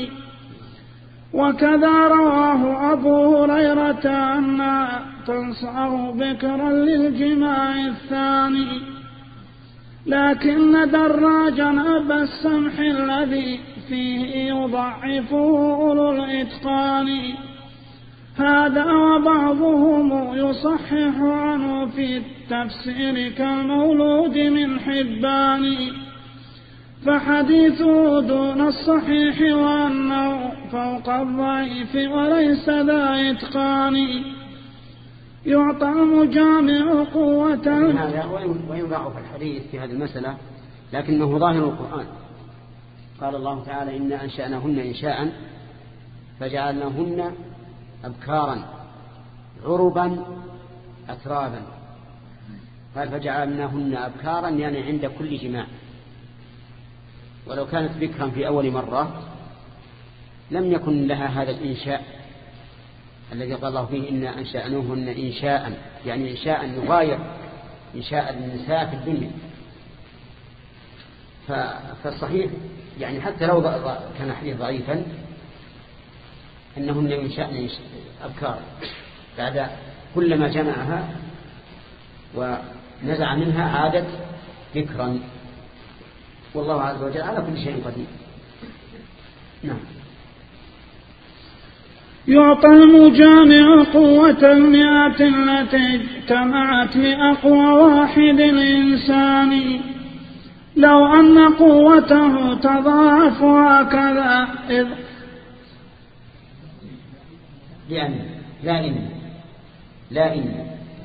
Speaker 3: وكذا رواه أبو هريرة أنها تنصعه بكرا للجماع الثاني، لكن دراجا أبا السمح الذي فيه يضعفه أولو الإتقان. هذا وبعضهم يصحح عنه في التفسير كالمولود من حبان، فحديثه دون الصحيح وأنه فوق الضعيف وليس ذا إتقان. يعطى مجامع قوة.
Speaker 1: هذا ويضعف الحديث في هذه المسألة، لكنه ظاهر القرآن. قال الله تعالى: إنا أنشأناهن إنشاء فجعلناهن أبكارا عربا أترابا. قال فجعلناهن أبكارا يعني عند كل جماع، ولو كانت بكرا في أول مرة لم يكن لها هذا الإنشاء الذي قال الله فيه: إنا أنشأناهن إنشاء، يعني إنشاء يغاير إنشاء النساء في الدنيا. فالصحيح يعني حتى لو كان حديث ضعيفا أنهن ينشأن أبكار بعد كلما جمعها ونزع منها عادت ذكرا، والله عز وجل على كل شيء قدير. نعم.
Speaker 3: يعطى المجامع قوة المئة التي اجتمعت لأقوى واحد الإنسان، لو أن قوته تضاعف هكذا إذ
Speaker 1: لأن لا إن لا إن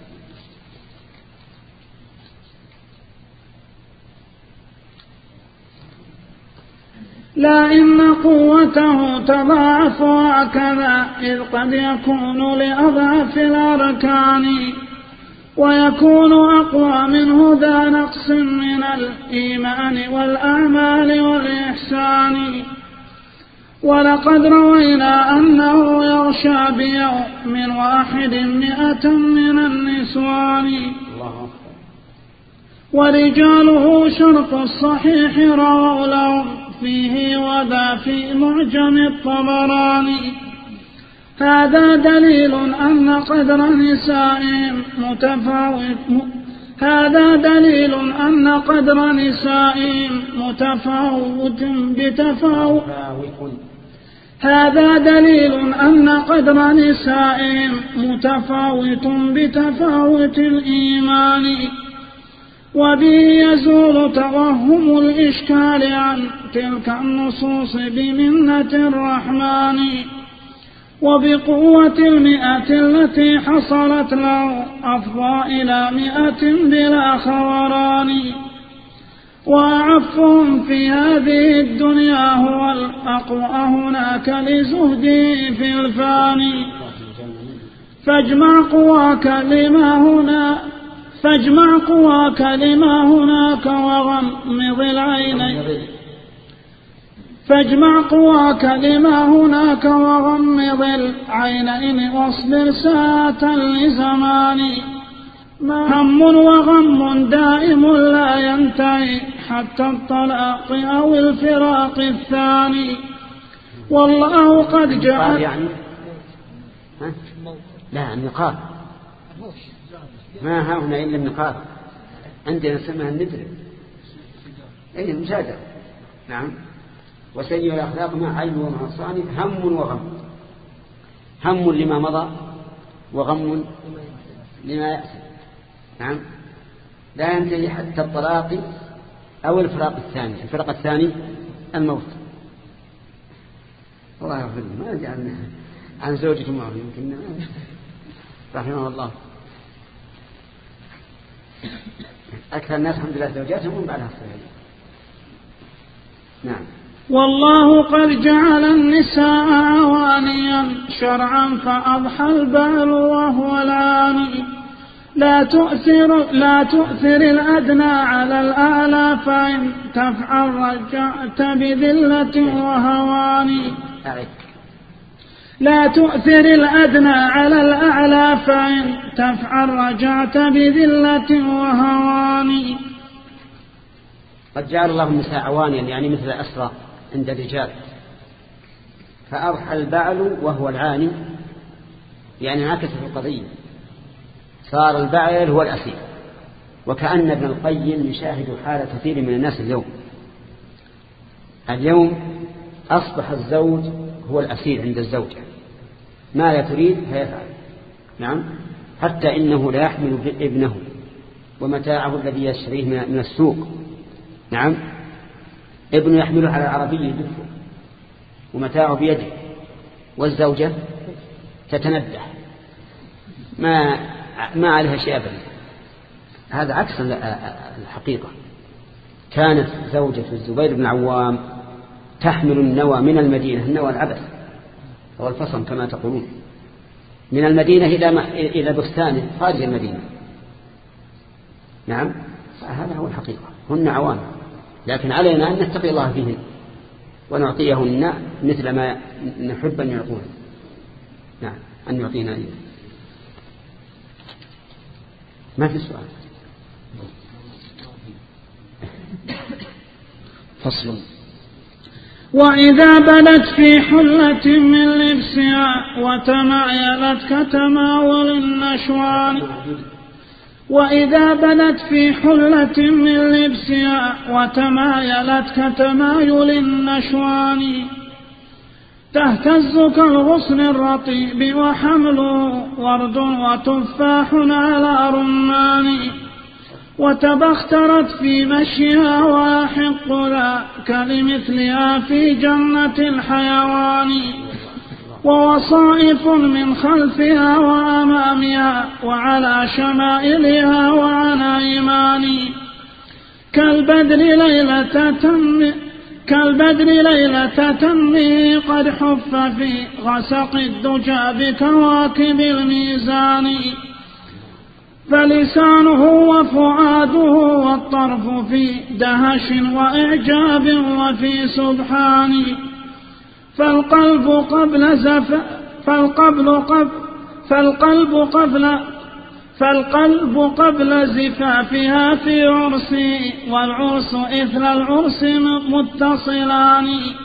Speaker 3: لا إن قوته تضاعف هكذا إذ قد يكون لأضعف الأركان، ويكون أقوى منه ذا نقص من الإيمان والأعمال والإحسان. ولقد روينا أنه يغشى بيوم واحد مئة من النسوان، ورجاله شرط الصحيح رووا لهم فيه وذا في معجم الطبراني. هذا دليل أن قدر نسائهم متفاوت هذا دليل أن قدر نسائهم متفاوت بتفاوت هذا دليل أن قدر نسائهم متفاوت بتفاوت الإيمان، وبه يزول توهم الإشكال عن تلك النصوص بمنة الرحمن، وبقوة المئة التي حصلت له أفضى إلى مئة بلا خوران، وأعفهم في هذه الدنيا هو الأقوى هناك لزهده في الفاني، فاجمع قواك لما هنا فاجمع قواك لما هناك وغمض العينين فاجمع قواك لما هناك وغمض العينين واصبر ساعة لزمان، هم وغم دائم لا ينتهي حتى الطلاق أو الفراق الثاني، والله قد جعل
Speaker 1: يعني ها؟ لا النقاط ما ها هنا إلا النقاط، عندنا نسميها الندر أي المجادلة. نعم. وسيء الأخلاق مع عين ومع الصاني هم وغم، هم لما مضى وغم لما يأتي. نعم. لا ينتهي حتى الطلاق أو الفراق الثاني. الفراق الثاني الموت. الله يغفر لي ما جعلنا عن زوجة معه يمكن رحمه الله. أكثر الناس الحمد لله زوجاتهم ومن بعدها الصغيرين. نعم.
Speaker 3: والله قد جعل النساء عوانيا شرعا فأضحى البعل وهو العاني، لا تؤثر, لا تؤثر الأدنى على الأعلى فإن تفعل رجعت بذلة وهوان، لا تؤثر الأدنى على الأعلى فإن تفعل رجعت بذلة وهوان.
Speaker 1: قد جعل الله النساء عوانيا يعني مثل أسرى عند الرجال، فأضحى البعل وهو العاني يعني عكس القضية، صار البعل هو الأسير. وكأن ابن القيم يشاهد حال كثير من الناس اليوم. اليوم أصبح الزوج هو الأسير عند الزوجة، ما لا تريد فيفعل. نعم. حتى إنه لا يحمل ابنه ومتاعه الذي يشتريه من السوق. نعم. ابنه يحمله على العربية يدفه ومتاعه بيده، والزوجة تتندح ما ما عليها شيء أبدا. هذا عكس الحقيقة. كانت زوجة الزبير بن العوام تحمل النوى من المدينة، النوى العبث هو الفصم كما تقولون، من المدينة إلى إلى بستانه خارج المدينة. نعم. هذا هو الحقيقة. هن عوام، لكن علينا أن نتقي الله فيهن ونعطيهن مثل ما نحب أن يعطونا. نعم. أن يعطينا إيه. ما في سؤال.
Speaker 2: فصل.
Speaker 3: وإذا بلت في حلة من لبسها وتمايلت كتماول النشوان وإذا بلت في حلة من لبسها وتمايلت كتمايل النشوان تهتز كالغصن الرطيب وحمله ورد وتفاح على رمان وتبخترت في مشيها ويحق ذاك لمثلها في جنة الحيوان ووصائف من خلفها وأمامها وعلى شمائلها وعن أيمان كالبدر ليلة تم كالبدر ليلة تمه قد حف في غسق الدجى بكواكب الميزان فلسانه وفؤاده والطرف في دهش وإعجاب وفي سبحان فالقلب قبل زف فالقلب قبل فالقلب قبل فالقلب قبل زفافها في عرسي والعرس إثر العرس متصلان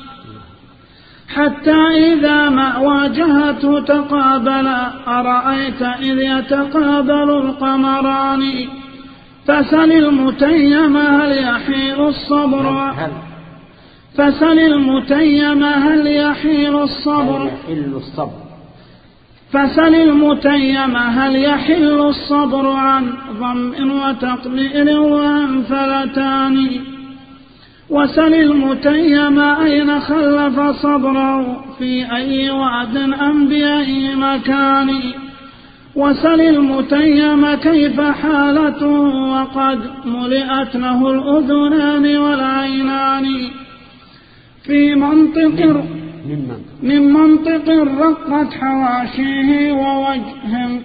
Speaker 3: حتى إذا ما واجهته تقابل أرأيت إذ يتقابل القمران فسل المتيم هل يحيل الصبر فسل المتيم هل يحيل الصبر
Speaker 1: هل يحل الصبر
Speaker 3: فسل المتيم هل يحل الصبر عن ضم وتقدير وانفلتان وسل المتيم أين خلف صبره في أي وعد أم بأي مكان وسل المتيم كيف حالته وقد ملئت له الأذنان والعينان في منطق من منطق رقت حواشيه ووجه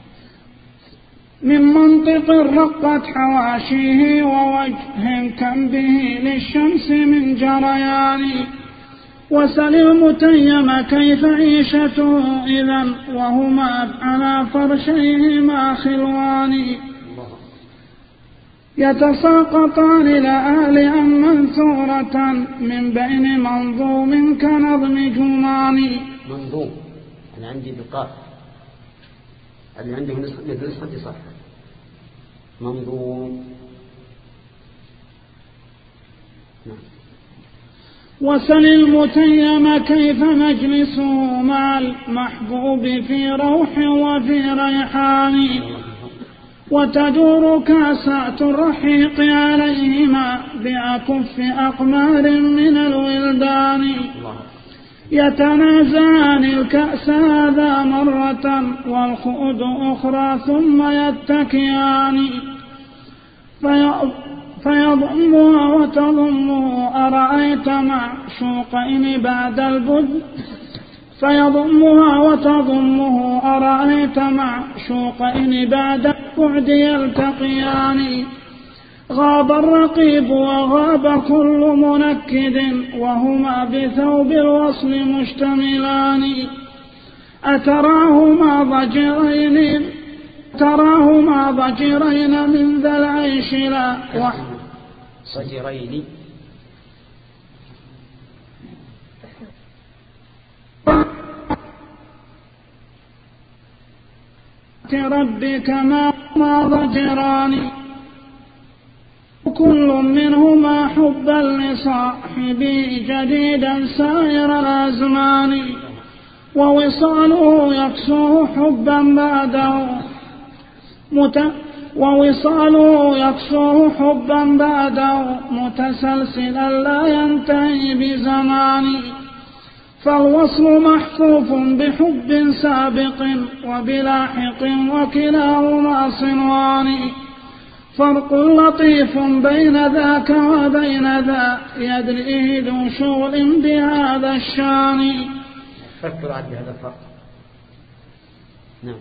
Speaker 3: من منطق رقت حواشيه ووجه كم به للشمس من جريان وسل المتيم كيف عيشته إذا وهما على فرشيهما خلوان يتساقطان لآلئا منثورة من بين منظوم كنظم جمان.
Speaker 1: منظوم أنا عندي بالقاف اللي عنده مثل نسخة صح منظوم. نعم.
Speaker 3: وسل المتيم كيف مجلسه مع المحبوب في روح وفي ريحان وتدور كاسات الرحيق عليهما بأكف أقمار من الولدان يتنازعان الكأس هذا مرة والخؤد أخرى ثم يتكيان فيضمها وتضمه أرأيت معشوقين بعد البد فيضمها وتضمه أرأيت معشوقين بعد البعد يلتقيان غاب الرقيب وغاب كل منكد وهما بثوب الوصل مشتملان أتراهما ضجرين تراهما ضجرين من ذا العيش لا
Speaker 1: ضجرين
Speaker 3: ربك ما ضجران كل منهما حبا لصاحبه جديدا سائر الأزمان ووصاله يكسوه حبا بعده مت ووصاله يكسوه حبا بعده متسلسلا لا ينتهي بزمان فالوصل محفوف بحب سابق وبلاحق وكلاهما صنوان فرق لطيف بين ذاك وبين ذا يدريه ذو شغل بهذا الشان.
Speaker 1: فكر عن هذا الفرق. نعم.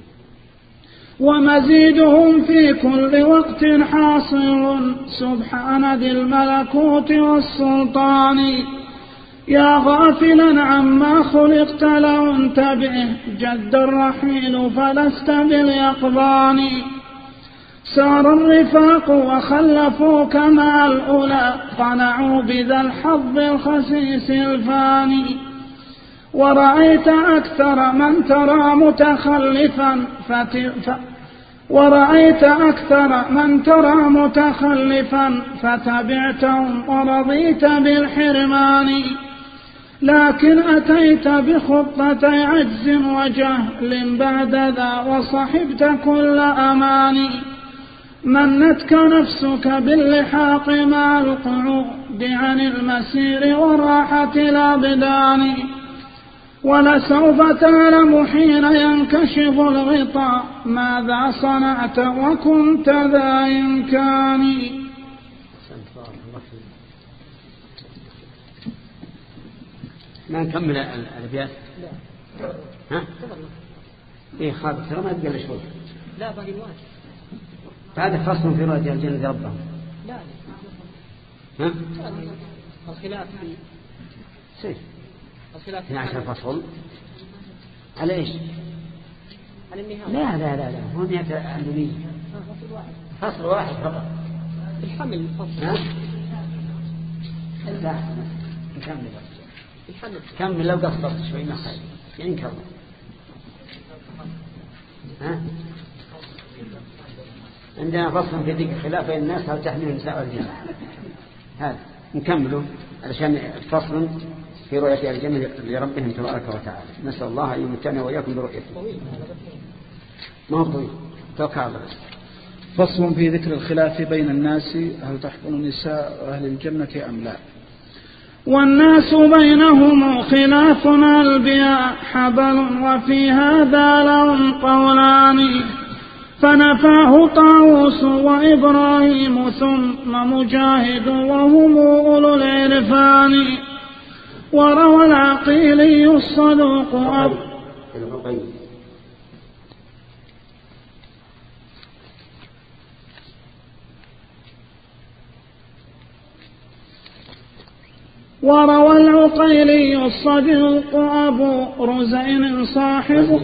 Speaker 3: ومزيدهم في كل وقت حاصل سبحان ذي الملكوت والسلطان يا غافلا عما خلقت لو انتبه جد الرحيل فلست باليقظان سار الرفاق وخلفوك مع الأولى قنعوا بذا الحظ الخسيس الفاني ورأيت أكثر من ترى متخلفا ف... ورأيت أكثر من ترى متخلفا فتبعتهم ورضيت بالحرمان لكن أتيت بخطة عجز وجهل بعد ذا وصحبت كل أماني منتك نفسك باللحاق مع القعود عن المسير وراحة الأبدان ولسوف تعلم حين ينكشف الغطاء ماذا صنعت وكنت ذا إمكان.
Speaker 1: ما نكمل الأبيات؟ لا. ها؟ إيه خالد ترى ما تقل شوي.
Speaker 4: لا باقي الواجب.
Speaker 1: هذا فصل في رجال الجنة ربهم.
Speaker 4: لا.
Speaker 1: ها؟
Speaker 4: الخلاف في.
Speaker 1: سير.
Speaker 4: الخلاف.
Speaker 1: اثنا عشر فصل. على إيش؟
Speaker 4: على النهاية.
Speaker 1: لا لا لا لا هو نهاية أندونية.
Speaker 4: فصل واحد.
Speaker 1: فصل واحد فقط.
Speaker 4: الحمل فصل.
Speaker 1: ها؟ لا نكمل.
Speaker 4: الحمل.
Speaker 1: كمل لو قصرت شوي ما خير. يعني كمل. ها؟ عندنا فصل في ذكر خلاف بين الناس هل تحمل النساء والرجال. هذا نكمله علشان فصل في رؤية الجنة لربهم تبارك وتعالى. نسأل الله أن يمتعنا وإياكم برؤيته. ما هو طويل توقع الله.
Speaker 2: فصل في ذكر الخلاف بين الناس هل تحكم النساء أهل الجنة أم لا.
Speaker 3: والناس بينهم خلاف البياء حبل وفي هذا لهم قولان فنفاه طاووس وإبراهيم ثم مجاهد وهم أولو العرفان. وروى العقيلي الصدوق أب وروى العقيلي الصدوق أبو رزين صاحب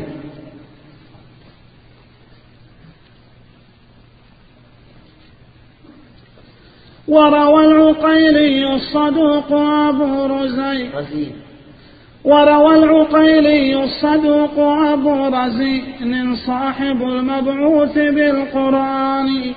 Speaker 3: وروى العقيلي الصدوق أبو رزين وروى العقيلي الصدوق أبو رزين صاحب المبعوث بالقرآن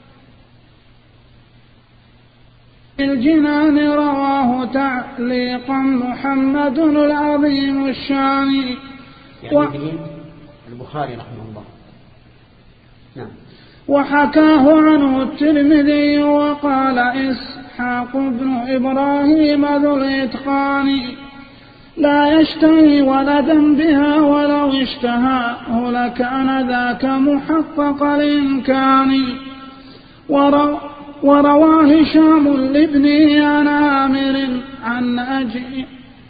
Speaker 3: الجنان رواه تعليقا محمد العظيم الشان.
Speaker 1: يعني و... البخاري رحمه الله. نعم.
Speaker 3: وحكاه عنه الترمذي وقال إسحاق بن إبراهيم ذو الإتقان لا يشتهي ولدا بها ولو اشتهاه لكان ذاك محقق الإمكان. ورو وروى هشام لابن عن عامر عن أجي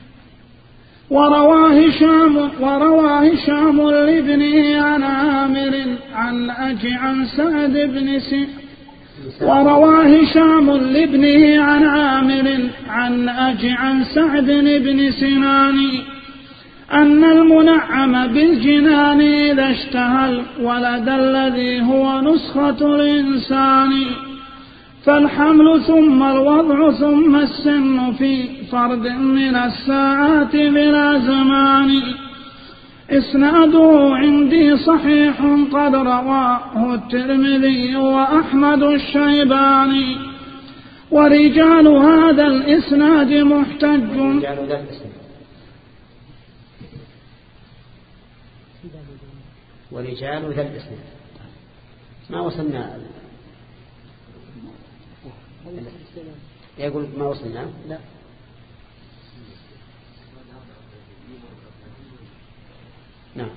Speaker 3: وروى هشام وروى هشام لابن عن عامر عن أجي عن سعد بن سي وروى هشام لابن عن عامر عن أجي عن سعد بن سنان أن المنعم بالجنان إذا اشتهى الولد الذي هو نسخة الإنسان فالحمل ثم الوضع ثم السن في فرد من الساعات بلا زمان. إسناده عندي صحيح قد رواه الترمذي وأحمد الشيباني. ورجال هذا الإسناد محتج
Speaker 1: ورجال ذا الإسناد ما وصلنا يقول ما وصلنا لا نعم.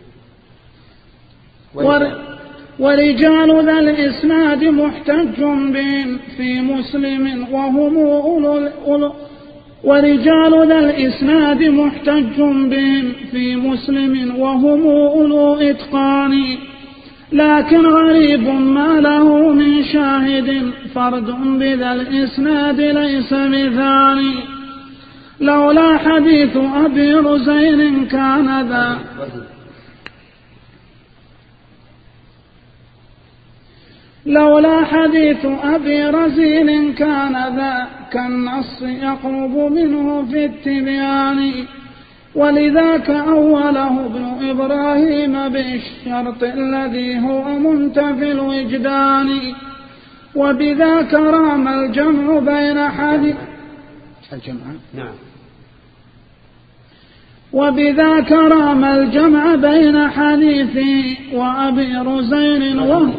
Speaker 3: ورجال ذا الإسناد محتج بهم في مسلم وهم أولو ورجال ذا الإسناد محتج بهم في مسلم وهم أولو إتقان لكن غريب ما له من شاهد فرد بذا الإسناد ليس مثاني. لولا حديث أبي رزين كان ذا لولا حديث أبي رزين كان ذا كالنص يقرب منه في التبيان. ولذاك أوله ابن إبراهيم بالشرط الذي هو منتفي الوجدان. وبذاك رام الجمع بين حديث
Speaker 2: الجمع
Speaker 1: نعم
Speaker 3: وبذاك رام الجمع بين حديثي وأبي رزين و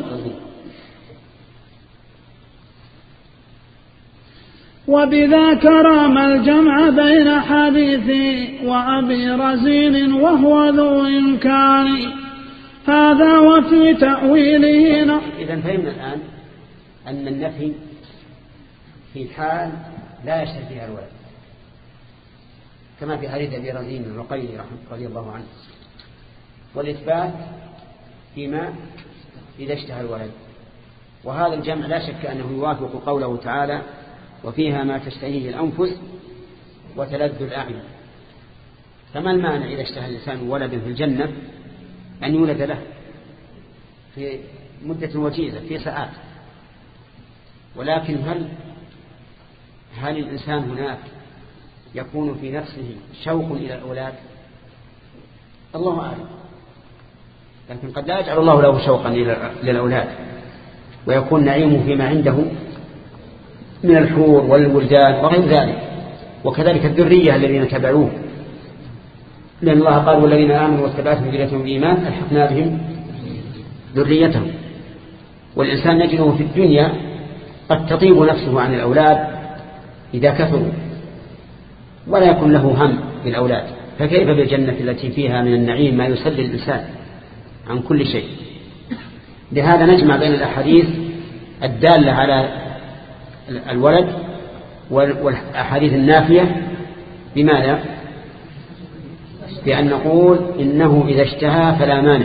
Speaker 3: وبذاك رام الجمع بين حديثي وأبي رزين وهو ذو إمكان. هذا وفي تأويله.
Speaker 1: إذن فهمنا الآن أن النفي في حال لا يشتري فيها الولد كما في حديث أبي رزين الرقي رضي الله عنه، والإثبات فيما إذا اشتهى الولد. وهذا الجمع لا شك أنه يوافق قوله تعالى وفيها ما تشتهيه الأنفس وتلذ الأعين. فما المانع إذا اشتهى الإنسان ولدا في الجنة أن يولد له في مدة وجيزة في ساعات؟ ولكن هل هل الإنسان هناك يكون في نفسه شوق إلى الأولاد؟ الله أعلم، لكن قد لا يجعل الله له شوقا للأولاد ويكون نعيمه فيما عنده من الحور والولدان وغير ذلك، وكذلك الذرية الذين تبعوه، لأن الله قال والذين آمنوا واتبعتهم ذريتهم بإيمان ألحقنا بهم ذريتهم. والإنسان يجده في الدنيا قد تطيب نفسه عن الأولاد إذا كثروا ولا يكون له هم بالأولاد، فكيف بالجنة التي فيها من النعيم ما يسلي الإنسان عن كل شيء. لهذا نجمع بين الأحاديث الدالة على الولد والأحاديث النافية بماذا؟ بأن نقول إنه إذا اشتهى فلا مانع،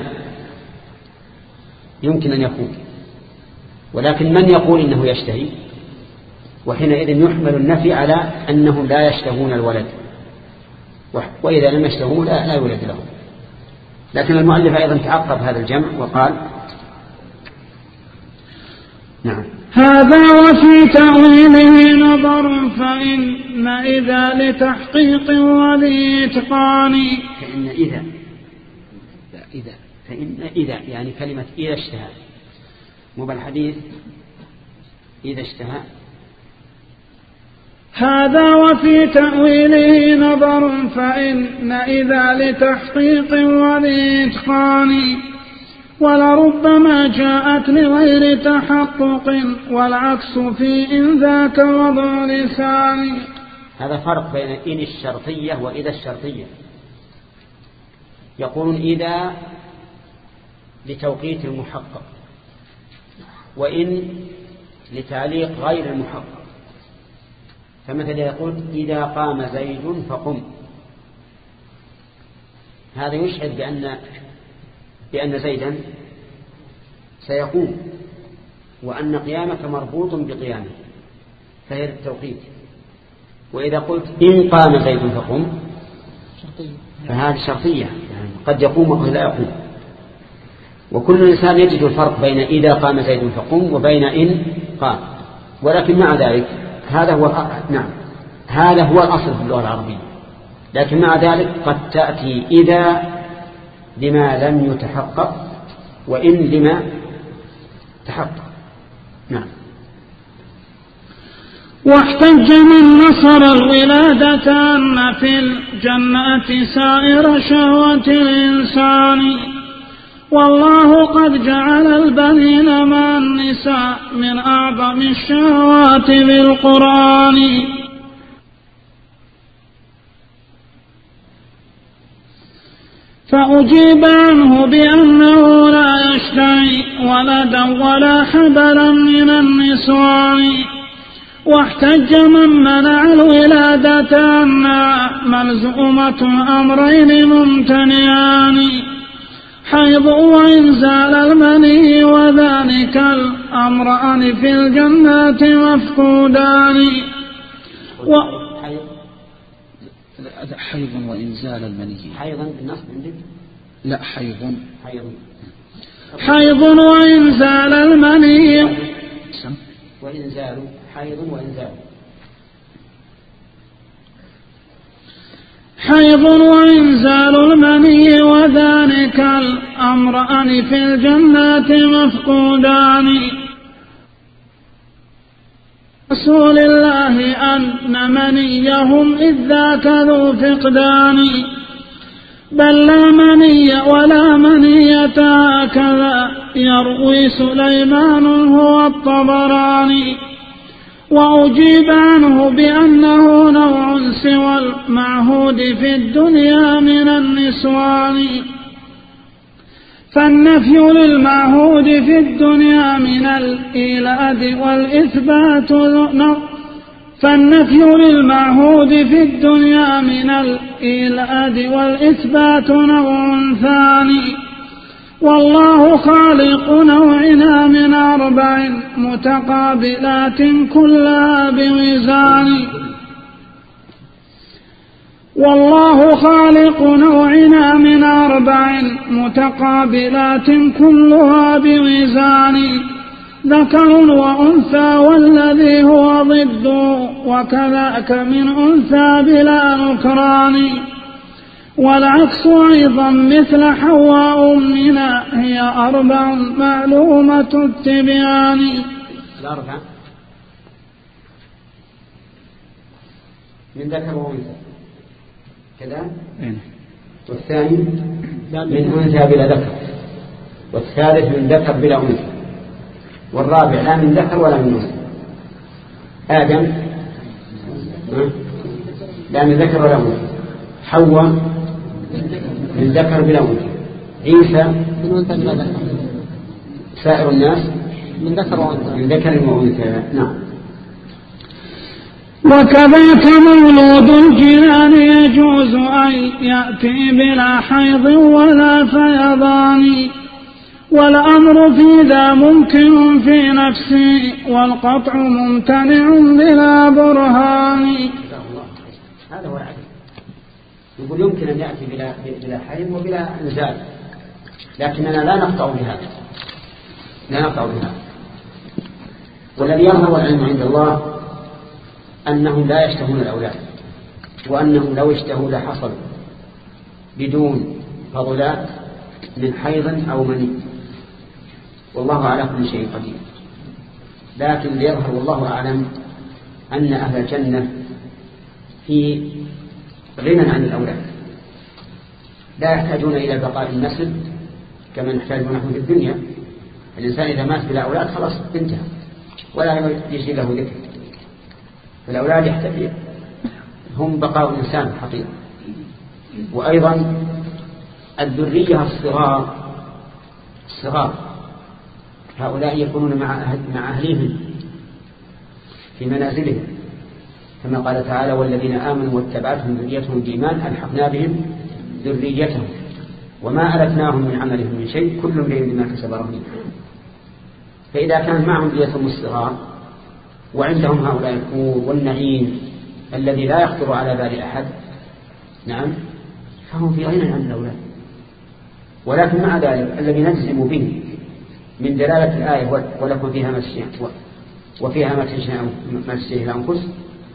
Speaker 1: يمكن أن يكون، ولكن من يقول إنه يشتهي؟ وحينئذ يحمل النفي على أنهم لا يشتهون الولد، وإذا لم يشتهوا لا, لا يولد لهم. لكن المؤلف أيضا تعقب هذا الجمع وقال نعم
Speaker 3: هذا وفي تأويله نظر فإن إذا لتحقيق ولإتقان.
Speaker 1: فإن إذا إذا فإن إذا يعني كلمة إذا اشتهى، مو بالحديث إذا اشتهى.
Speaker 3: هذا وفي تأويله نظر فإن إذا لتحقيق ولإتقان، ولربما جاءت لغير تحقق والعكس في إن ذاك وضع لسان.
Speaker 1: هذا فرق بين إن الشرطية وإذا الشرطية. يقولون إذا لتوقيت المحقق، وإن لتعليق غير المحقق. فمثلا يقول إذا قام زيد فقم، هذا يشعر بأن بأن زيدا سيقوم، وأن قيامك مربوط بقيامه، فهي التوقيت. وإذا قلت إن قام زيد فقم فهذه شرطية، يعني قد يقوم وقد لا يقوم. وكل إنسان يجد الفرق بين إذا قام زيد فقم وبين إن قام، ولكن مع ذلك هذا هو نعم هذا هو الأصل في اللغة العربية. لكن مع ذلك قد تأتي إذا لما لم يتحقق وإن لما تحقق. نعم.
Speaker 3: واحتج من نصر الولادة أن في الجنة سائر شهوة الإنسان، والله قد جعل البنين مع النساء من أعظم الشهوات بالقرآن. فأجيب عنه بأنه لا يشتهي ولدا ولا حبلا من النسوان. واحتج من منع الولادة أنها ملزومة أمرين ممتنعان، حيض وإنزال المني وذلك الأمران في الجنة مفقودان.
Speaker 2: و... حيض وإنزال المني.
Speaker 1: حيضا بالنصب عندك؟
Speaker 2: لا حيض.
Speaker 1: حيض.
Speaker 3: حيض وإنزال المني.
Speaker 1: وإنزال حيض وإنزال.
Speaker 3: حيض وإنزال المني وذلك الأمران في الجنة مفقودان. رسول الله أن منيهم إذ ذاك ذو فقدان، بل لا مني ولا منية هكذا يروي سليمان هو الطبراني. وأجيب عنه بأنه نوع سوى المعهود في الدنيا من النسوان. فالنفي للمعهود في الدنيا من الإيلاد والإثبات فالنفي للمعهود في الدنيا من الإيلاد والإثبات نوع ثاني. والله خالق نوعنا من أربع متقابلات كلها بميزان. والله خالق نوعنا من أربع متقابلات كلها بميزان، ذكر وأنثى والذي هو ضده، وكذاك من أنثى بلا نكران. والعكس أيضا مثل حواء أمنا هي أربع معلومة التبيان.
Speaker 1: الأربع من ذكر وأنثى كذا.
Speaker 2: إيه.
Speaker 1: والثاني من أنثى بلا ذكر، والثالث من ذكر بلا أنثى، والرابع لا من ذكر ولا من أنثى. آدم لا من ذكر ولا أنثى، حواء من ذكر بلا أنثى، عيسى
Speaker 4: من أنثى بلا ذكر،
Speaker 1: سائر الناس
Speaker 4: من ذكر وأنثى
Speaker 1: من ذكر وأنثى. نعم.
Speaker 3: وكذاك مولود الجنان يجوز أن يأتي بلا حيض ولا فيضان، والأمر في ذا ممكن في نفسي والقطع ممتنع بلا برهان.
Speaker 1: هذا هو العدل. يقول يمكن أن يأتي بلا, بلا حيض وبلا إنزال، لكننا لا نقطع بهذا، لا نقطع بهذا. والذي يظهر العلم عند الله أنهم لا يشتهون الأولاد، وأنهم لو اشتهوا لحصلوا بدون فضلات من حيض أو مني، والله على كل شيء قدير. لكن ليظهر والله أعلم أن أهل الجنة في غنى عن الأولاد، لا يحتاجون إلى بقاء النسل كما نحتاج نحن في الدنيا. الإنسان إذا مات بلا أولاد خلاص انتهى ولا يجي له ذكر. فالأولاد يحتاج هم بقاء الإنسان حقيقة. وأيضا الذرية الصغار الصغار هؤلاء يكونون مع أهل مع أهلهم في منازلهم، كما قال تعالى: والذين آمنوا واتبعتهم ذريتهم بإيمان ألحقنا بهم ذريتهم وما ألتناهم من عملهم من شيء كل امرئ بما كسب رهين. فإذا كان معهم ذريتهم الصغار وعندهم هؤلاء الحور والنعيم الذي لا يخطر على بال أحد، نعم، فهم في غنى عن الأولاد. ولكن مع ذلك الذي نجزم به من دلالة الآية ولكم فيها ما تشاء وفيها ما تشاء ما تشتهي الأنفس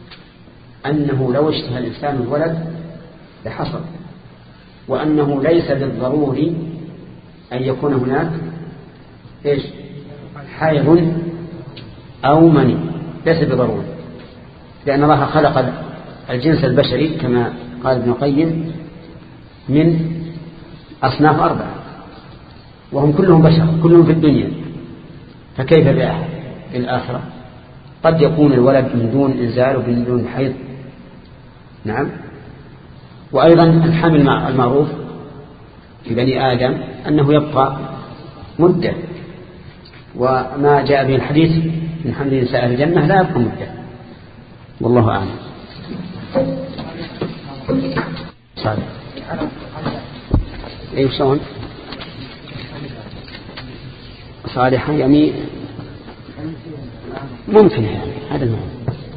Speaker 1: أنه لو اشتهى الإنسان الولد لحصل، وأنه ليس بالضروري أن يكون هناك إيش حيض أو مني، ليس بضروري، لأن الله خلق الجنس البشري كما قال ابن القيم من أصناف أربعة، وهم كلهم بشر كلهم في الدنيا، فكيف بأحد في الآخرة؟ قد يكون الولد من دون إنزال ومن دون حيض. نعم. وأيضا الحمل المعروف في بني آدم أنه يبقى مدة، وما جاء به الحديث من حمل نساء الجنة لا يبقى مدة، والله أعلم. صالح أي شلون صالحة يعني ممكن يعني هذا المهم.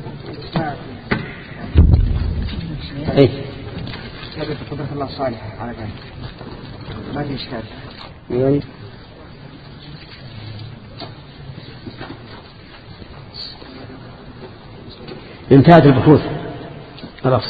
Speaker 1: ايه
Speaker 5: ثبت قدرة الله صالحة على ذلك ما في إشكال
Speaker 1: يعني انتهت البحوث خلاص.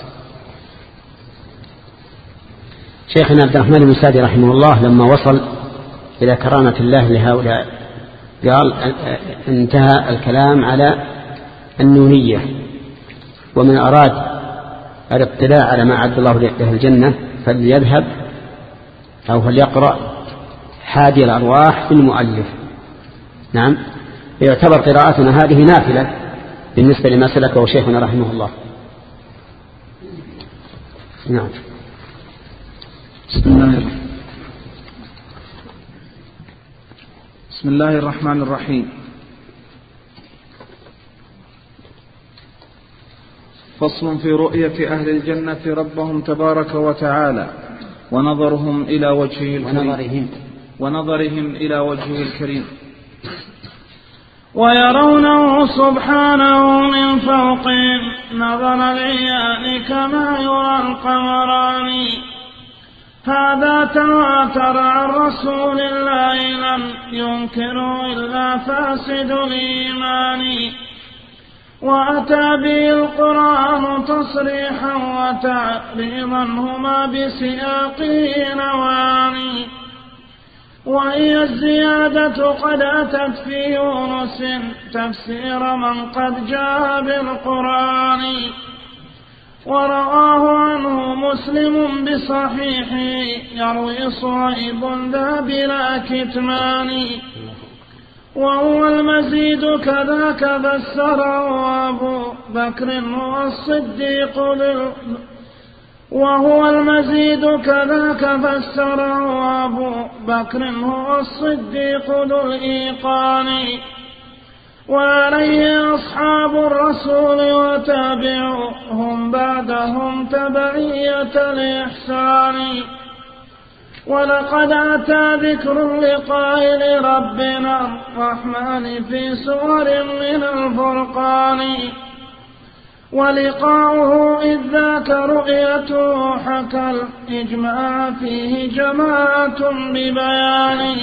Speaker 1: شيخنا عبد الرحمن بن سعدي رحمه الله لما وصل إلى كرامة الله لهؤلاء قال انتهى الكلام على النونية، ومن أراد الاطلاع على ما عد الله له الجنة فليذهب أو فليقرأ حادي الأرواح في المؤلف. نعم، يعتبر قراءتنا هذه نافلة بالنسبة لما سلكه شيخنا رحمه الله. نعم.
Speaker 2: بسم الله بسم الله الرحمن الرحيم. فصل في رؤية أهل الجنة ربهم تبارك وتعالى ونظرهم إلى وجهه الكريم
Speaker 1: ونظرهم,
Speaker 2: ونظرهم إلى وجهه الكريم
Speaker 3: ويرونه سبحانه من فوقهم نظر العيان كما يرى القمران. هذا تواتر عن رسول الله لم ينكر إلا فاسد الإيمان، وأتى به القرآن تصريحا وتعريضا هما بسياقه نوان. وهي الزيادة قد أتت في يونس تفسير من قد جاء بالقرآن، ورواه عنه مسلم بصحيحه يروي صهيب ذا بلا كتمان. وهو المزيد كذاك فسره أبو بكر والصديق وهو المزيد كذاك فسره أبو بكر هو الصديق ذو الإيقان. وعليه أصحاب الرسول وتابعوهم بعدهم تبعية الإحسان. ولقد أتى ذكر لقائل ربنا الرحمن في سور من الفرقان. ولقاؤه إذ ذاك رؤيته حكى الإجماع فيه جماعة ببيان.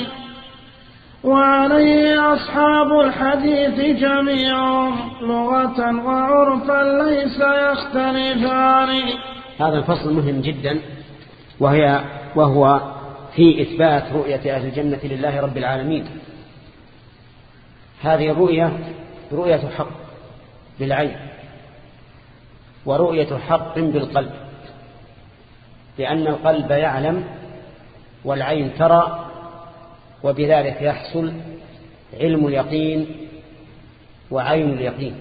Speaker 3: وعليه أصحاب الحديث جميعهم لغة وعرفا ليس يختلفان.
Speaker 1: هذا الفصل مهم جدا، وهي وهو في إثبات رؤية أهل الجنة لله رب العالمين. هذه الرؤية رؤية حق بالعين، ورؤية حق بالقلب، لأن القلب يعلم والعين ترى، وبذلك يحصل علم اليقين وعين اليقين.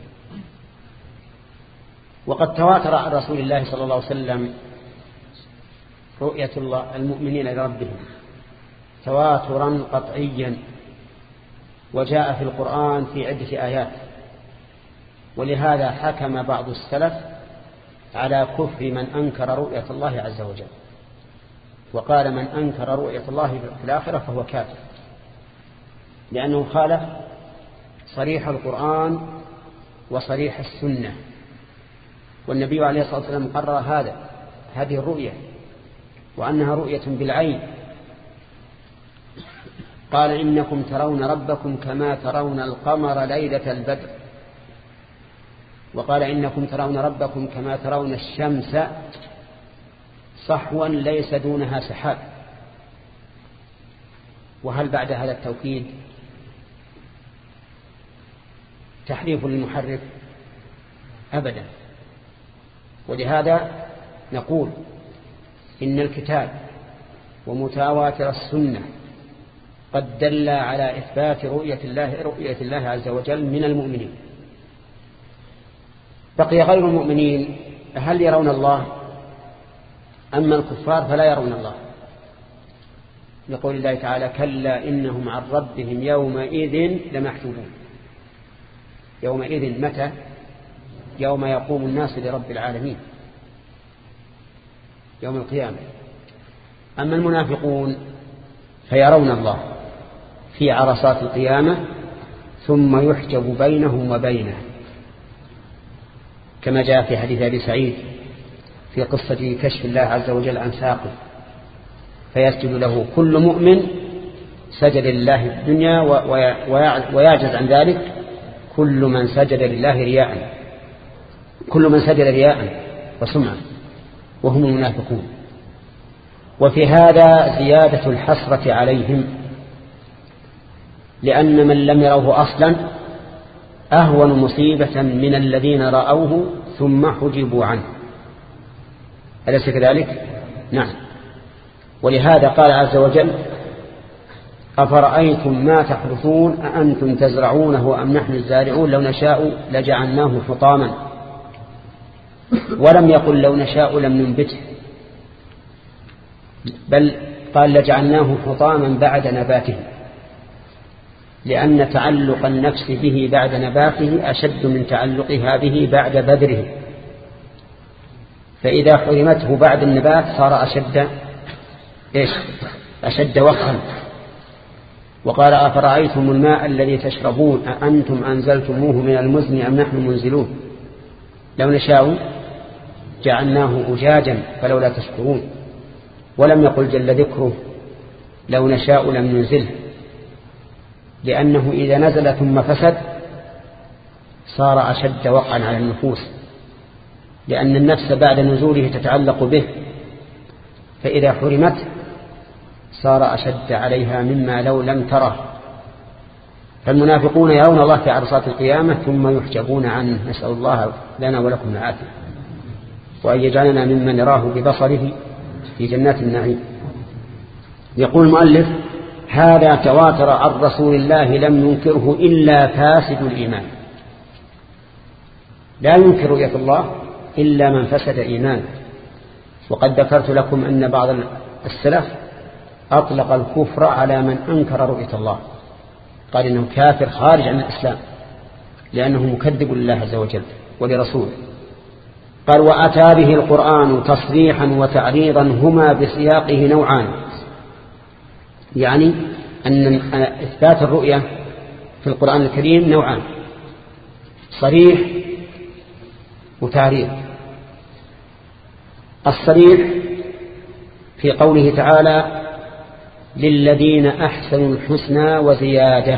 Speaker 1: وقد تواتر عن رسول الله صلى الله عليه وسلم رؤية الله المؤمنين لربهم تواترا قطعيا، وجاء في القرآن في عدة آيات. ولهذا حكم بعض السلف على كفر من أنكر رؤية الله عز وجل، وقال من أنكر رؤية الله في الآخرة فهو كافر، لأنه خالف صريح القرآن وصريح السنة. والنبي عليه الصلاة والسلام قرر هذا هذه الرؤية، وأنها رؤية بالعين. قال إنكم ترون ربكم كما ترون القمر ليلة البدر، وقال إنكم ترون ربكم كما ترون الشمس صحوا ليس دونها سحاب. وهل بعد هذا التوكيد تحريف للمحرف؟ أبدا. ولهذا نقول إن الكتاب ومتواتر السنة قد دل على إثبات رؤية الله رؤية الله عز وجل من المؤمنين. بقي غير المؤمنين، هل يرون الله؟ أما الكفار فلا يرون الله، لقول الله تعالى كلا إنهم عن ربهم يومئذ لمحجوبون. يومئذ متى؟ يوم يقوم الناس لرب العالمين، يوم القيامة. أما المنافقون فيرون الله في عرصات القيامة ثم يحجب بينهم وبينه، كما جاء في حديث أبي سعيد في قصة كشف الله عز وجل عن ساقه، فيسجد له كل مؤمن سجد لله في الدنيا ويعجز عن ذلك كل من سجد لله رياء، كل من سجد رياء وسمعا، وهم المنافقون. وفي هذا زيادة الحسرة عليهم، لأن من لم يروه أصلا أهون مصيبة من الذين رأوه ثم حجبوا عنه، أليس كذلك؟ نعم. ولهذا قال عز وجل أفرأيتم ما تحرثون أأنتم تزرعونه أم نحن الزارعون لو نشاء لجعلناه حطاما، ولم يقل لو نشاء لم ننبته، بل قال لجعلناه حطاما بعد نباته، لأن تعلق النفس به بعد نباته أشد من تعلقها به بعد بذره، فإذا حرمته بعد النبات صار أشد إيش؟ أشد وقعا. وقال أفرأيتم الماء الذي تشربون أأنتم أنزلتموه من المزن أم نحن منزلون لو نشاء جعلناه أجاجا فلولا تشكرون، ولم يقل جل ذكره لو نشاء لم ننزله، لأنه إذا نزل ثم فسد صار أشد وقعا على النفوس، لأن النفس بعد نزوله تتعلق به، فإذا حرمت صار أشد عليها مما لو لم تره. فالمنافقون يرون الله في عرصات القيامة ثم يحجبون عنه، نسأل الله لنا ولكم العافية. وأن يجعلنا ممن يراه ببصره في جنات النعيم. يقول المؤلف: هذا تواتر عن رسول الله لم ينكره إلا فاسد الإيمان. لا ينكر رؤية الله إلا من فسد إيمانه. وقد ذكرت لكم أن بعض السلف أطلق الكفر على من أنكر رؤية الله، قال إنه كافر خارج عن الإسلام لأنه مكذب لله عز وجل ولرسوله. قال: وأتى به القرآن تصريحا وتعريضا هما بسياقه نوعان، يعني أن إثبات الرؤية في القرآن الكريم نوعان: صريح وتعريض. الصريح في قوله تعالى: للذين أحسنوا الحسنى وزيادة.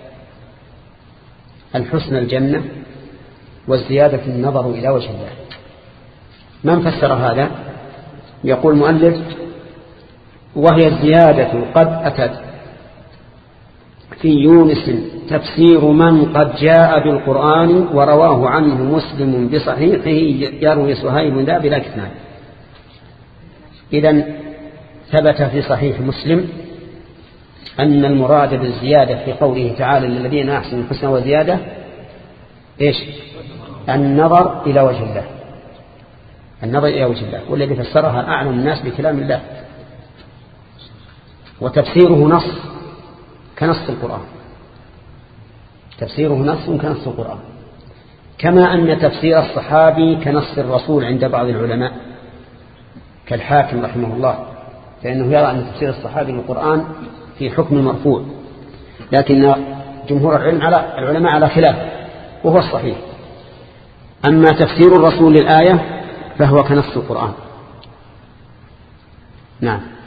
Speaker 1: الحسنى الجنة، والزيادة النظر إلى وجه الله. من فسر هذا؟ يقول المؤلف: وهي الزيادة قد أتت في يونس تفسير من قد جاء بالقرآن ورواه عنه مسلم بصحيحه يروي صهيب ذا بلا كتمان. إذن ثبت في صحيح مسلم أن المراد بالزيادة في قوله تعالى: للذين أحسنوا الحسنى وزيادة إيش؟ النظر إلى وجه الله، النظر إلى وجه الله. والذي فسرها أعلم الناس بكلام الله، وتفسيره نص كنص القرآن، تفسيره نص كنص القرآن، كما أن تفسير الصحابي كنص الرسول عند بعض العلماء كالحاكم رحمه الله، فإنه يرى أن تفسير الصحابي للقرآن في حكم المرفوع، لكن جمهور العلم على العلماء على خلاف، وهو الصحيح. أما تفسير الرسول للآية فهو كنص القرآن. نعم.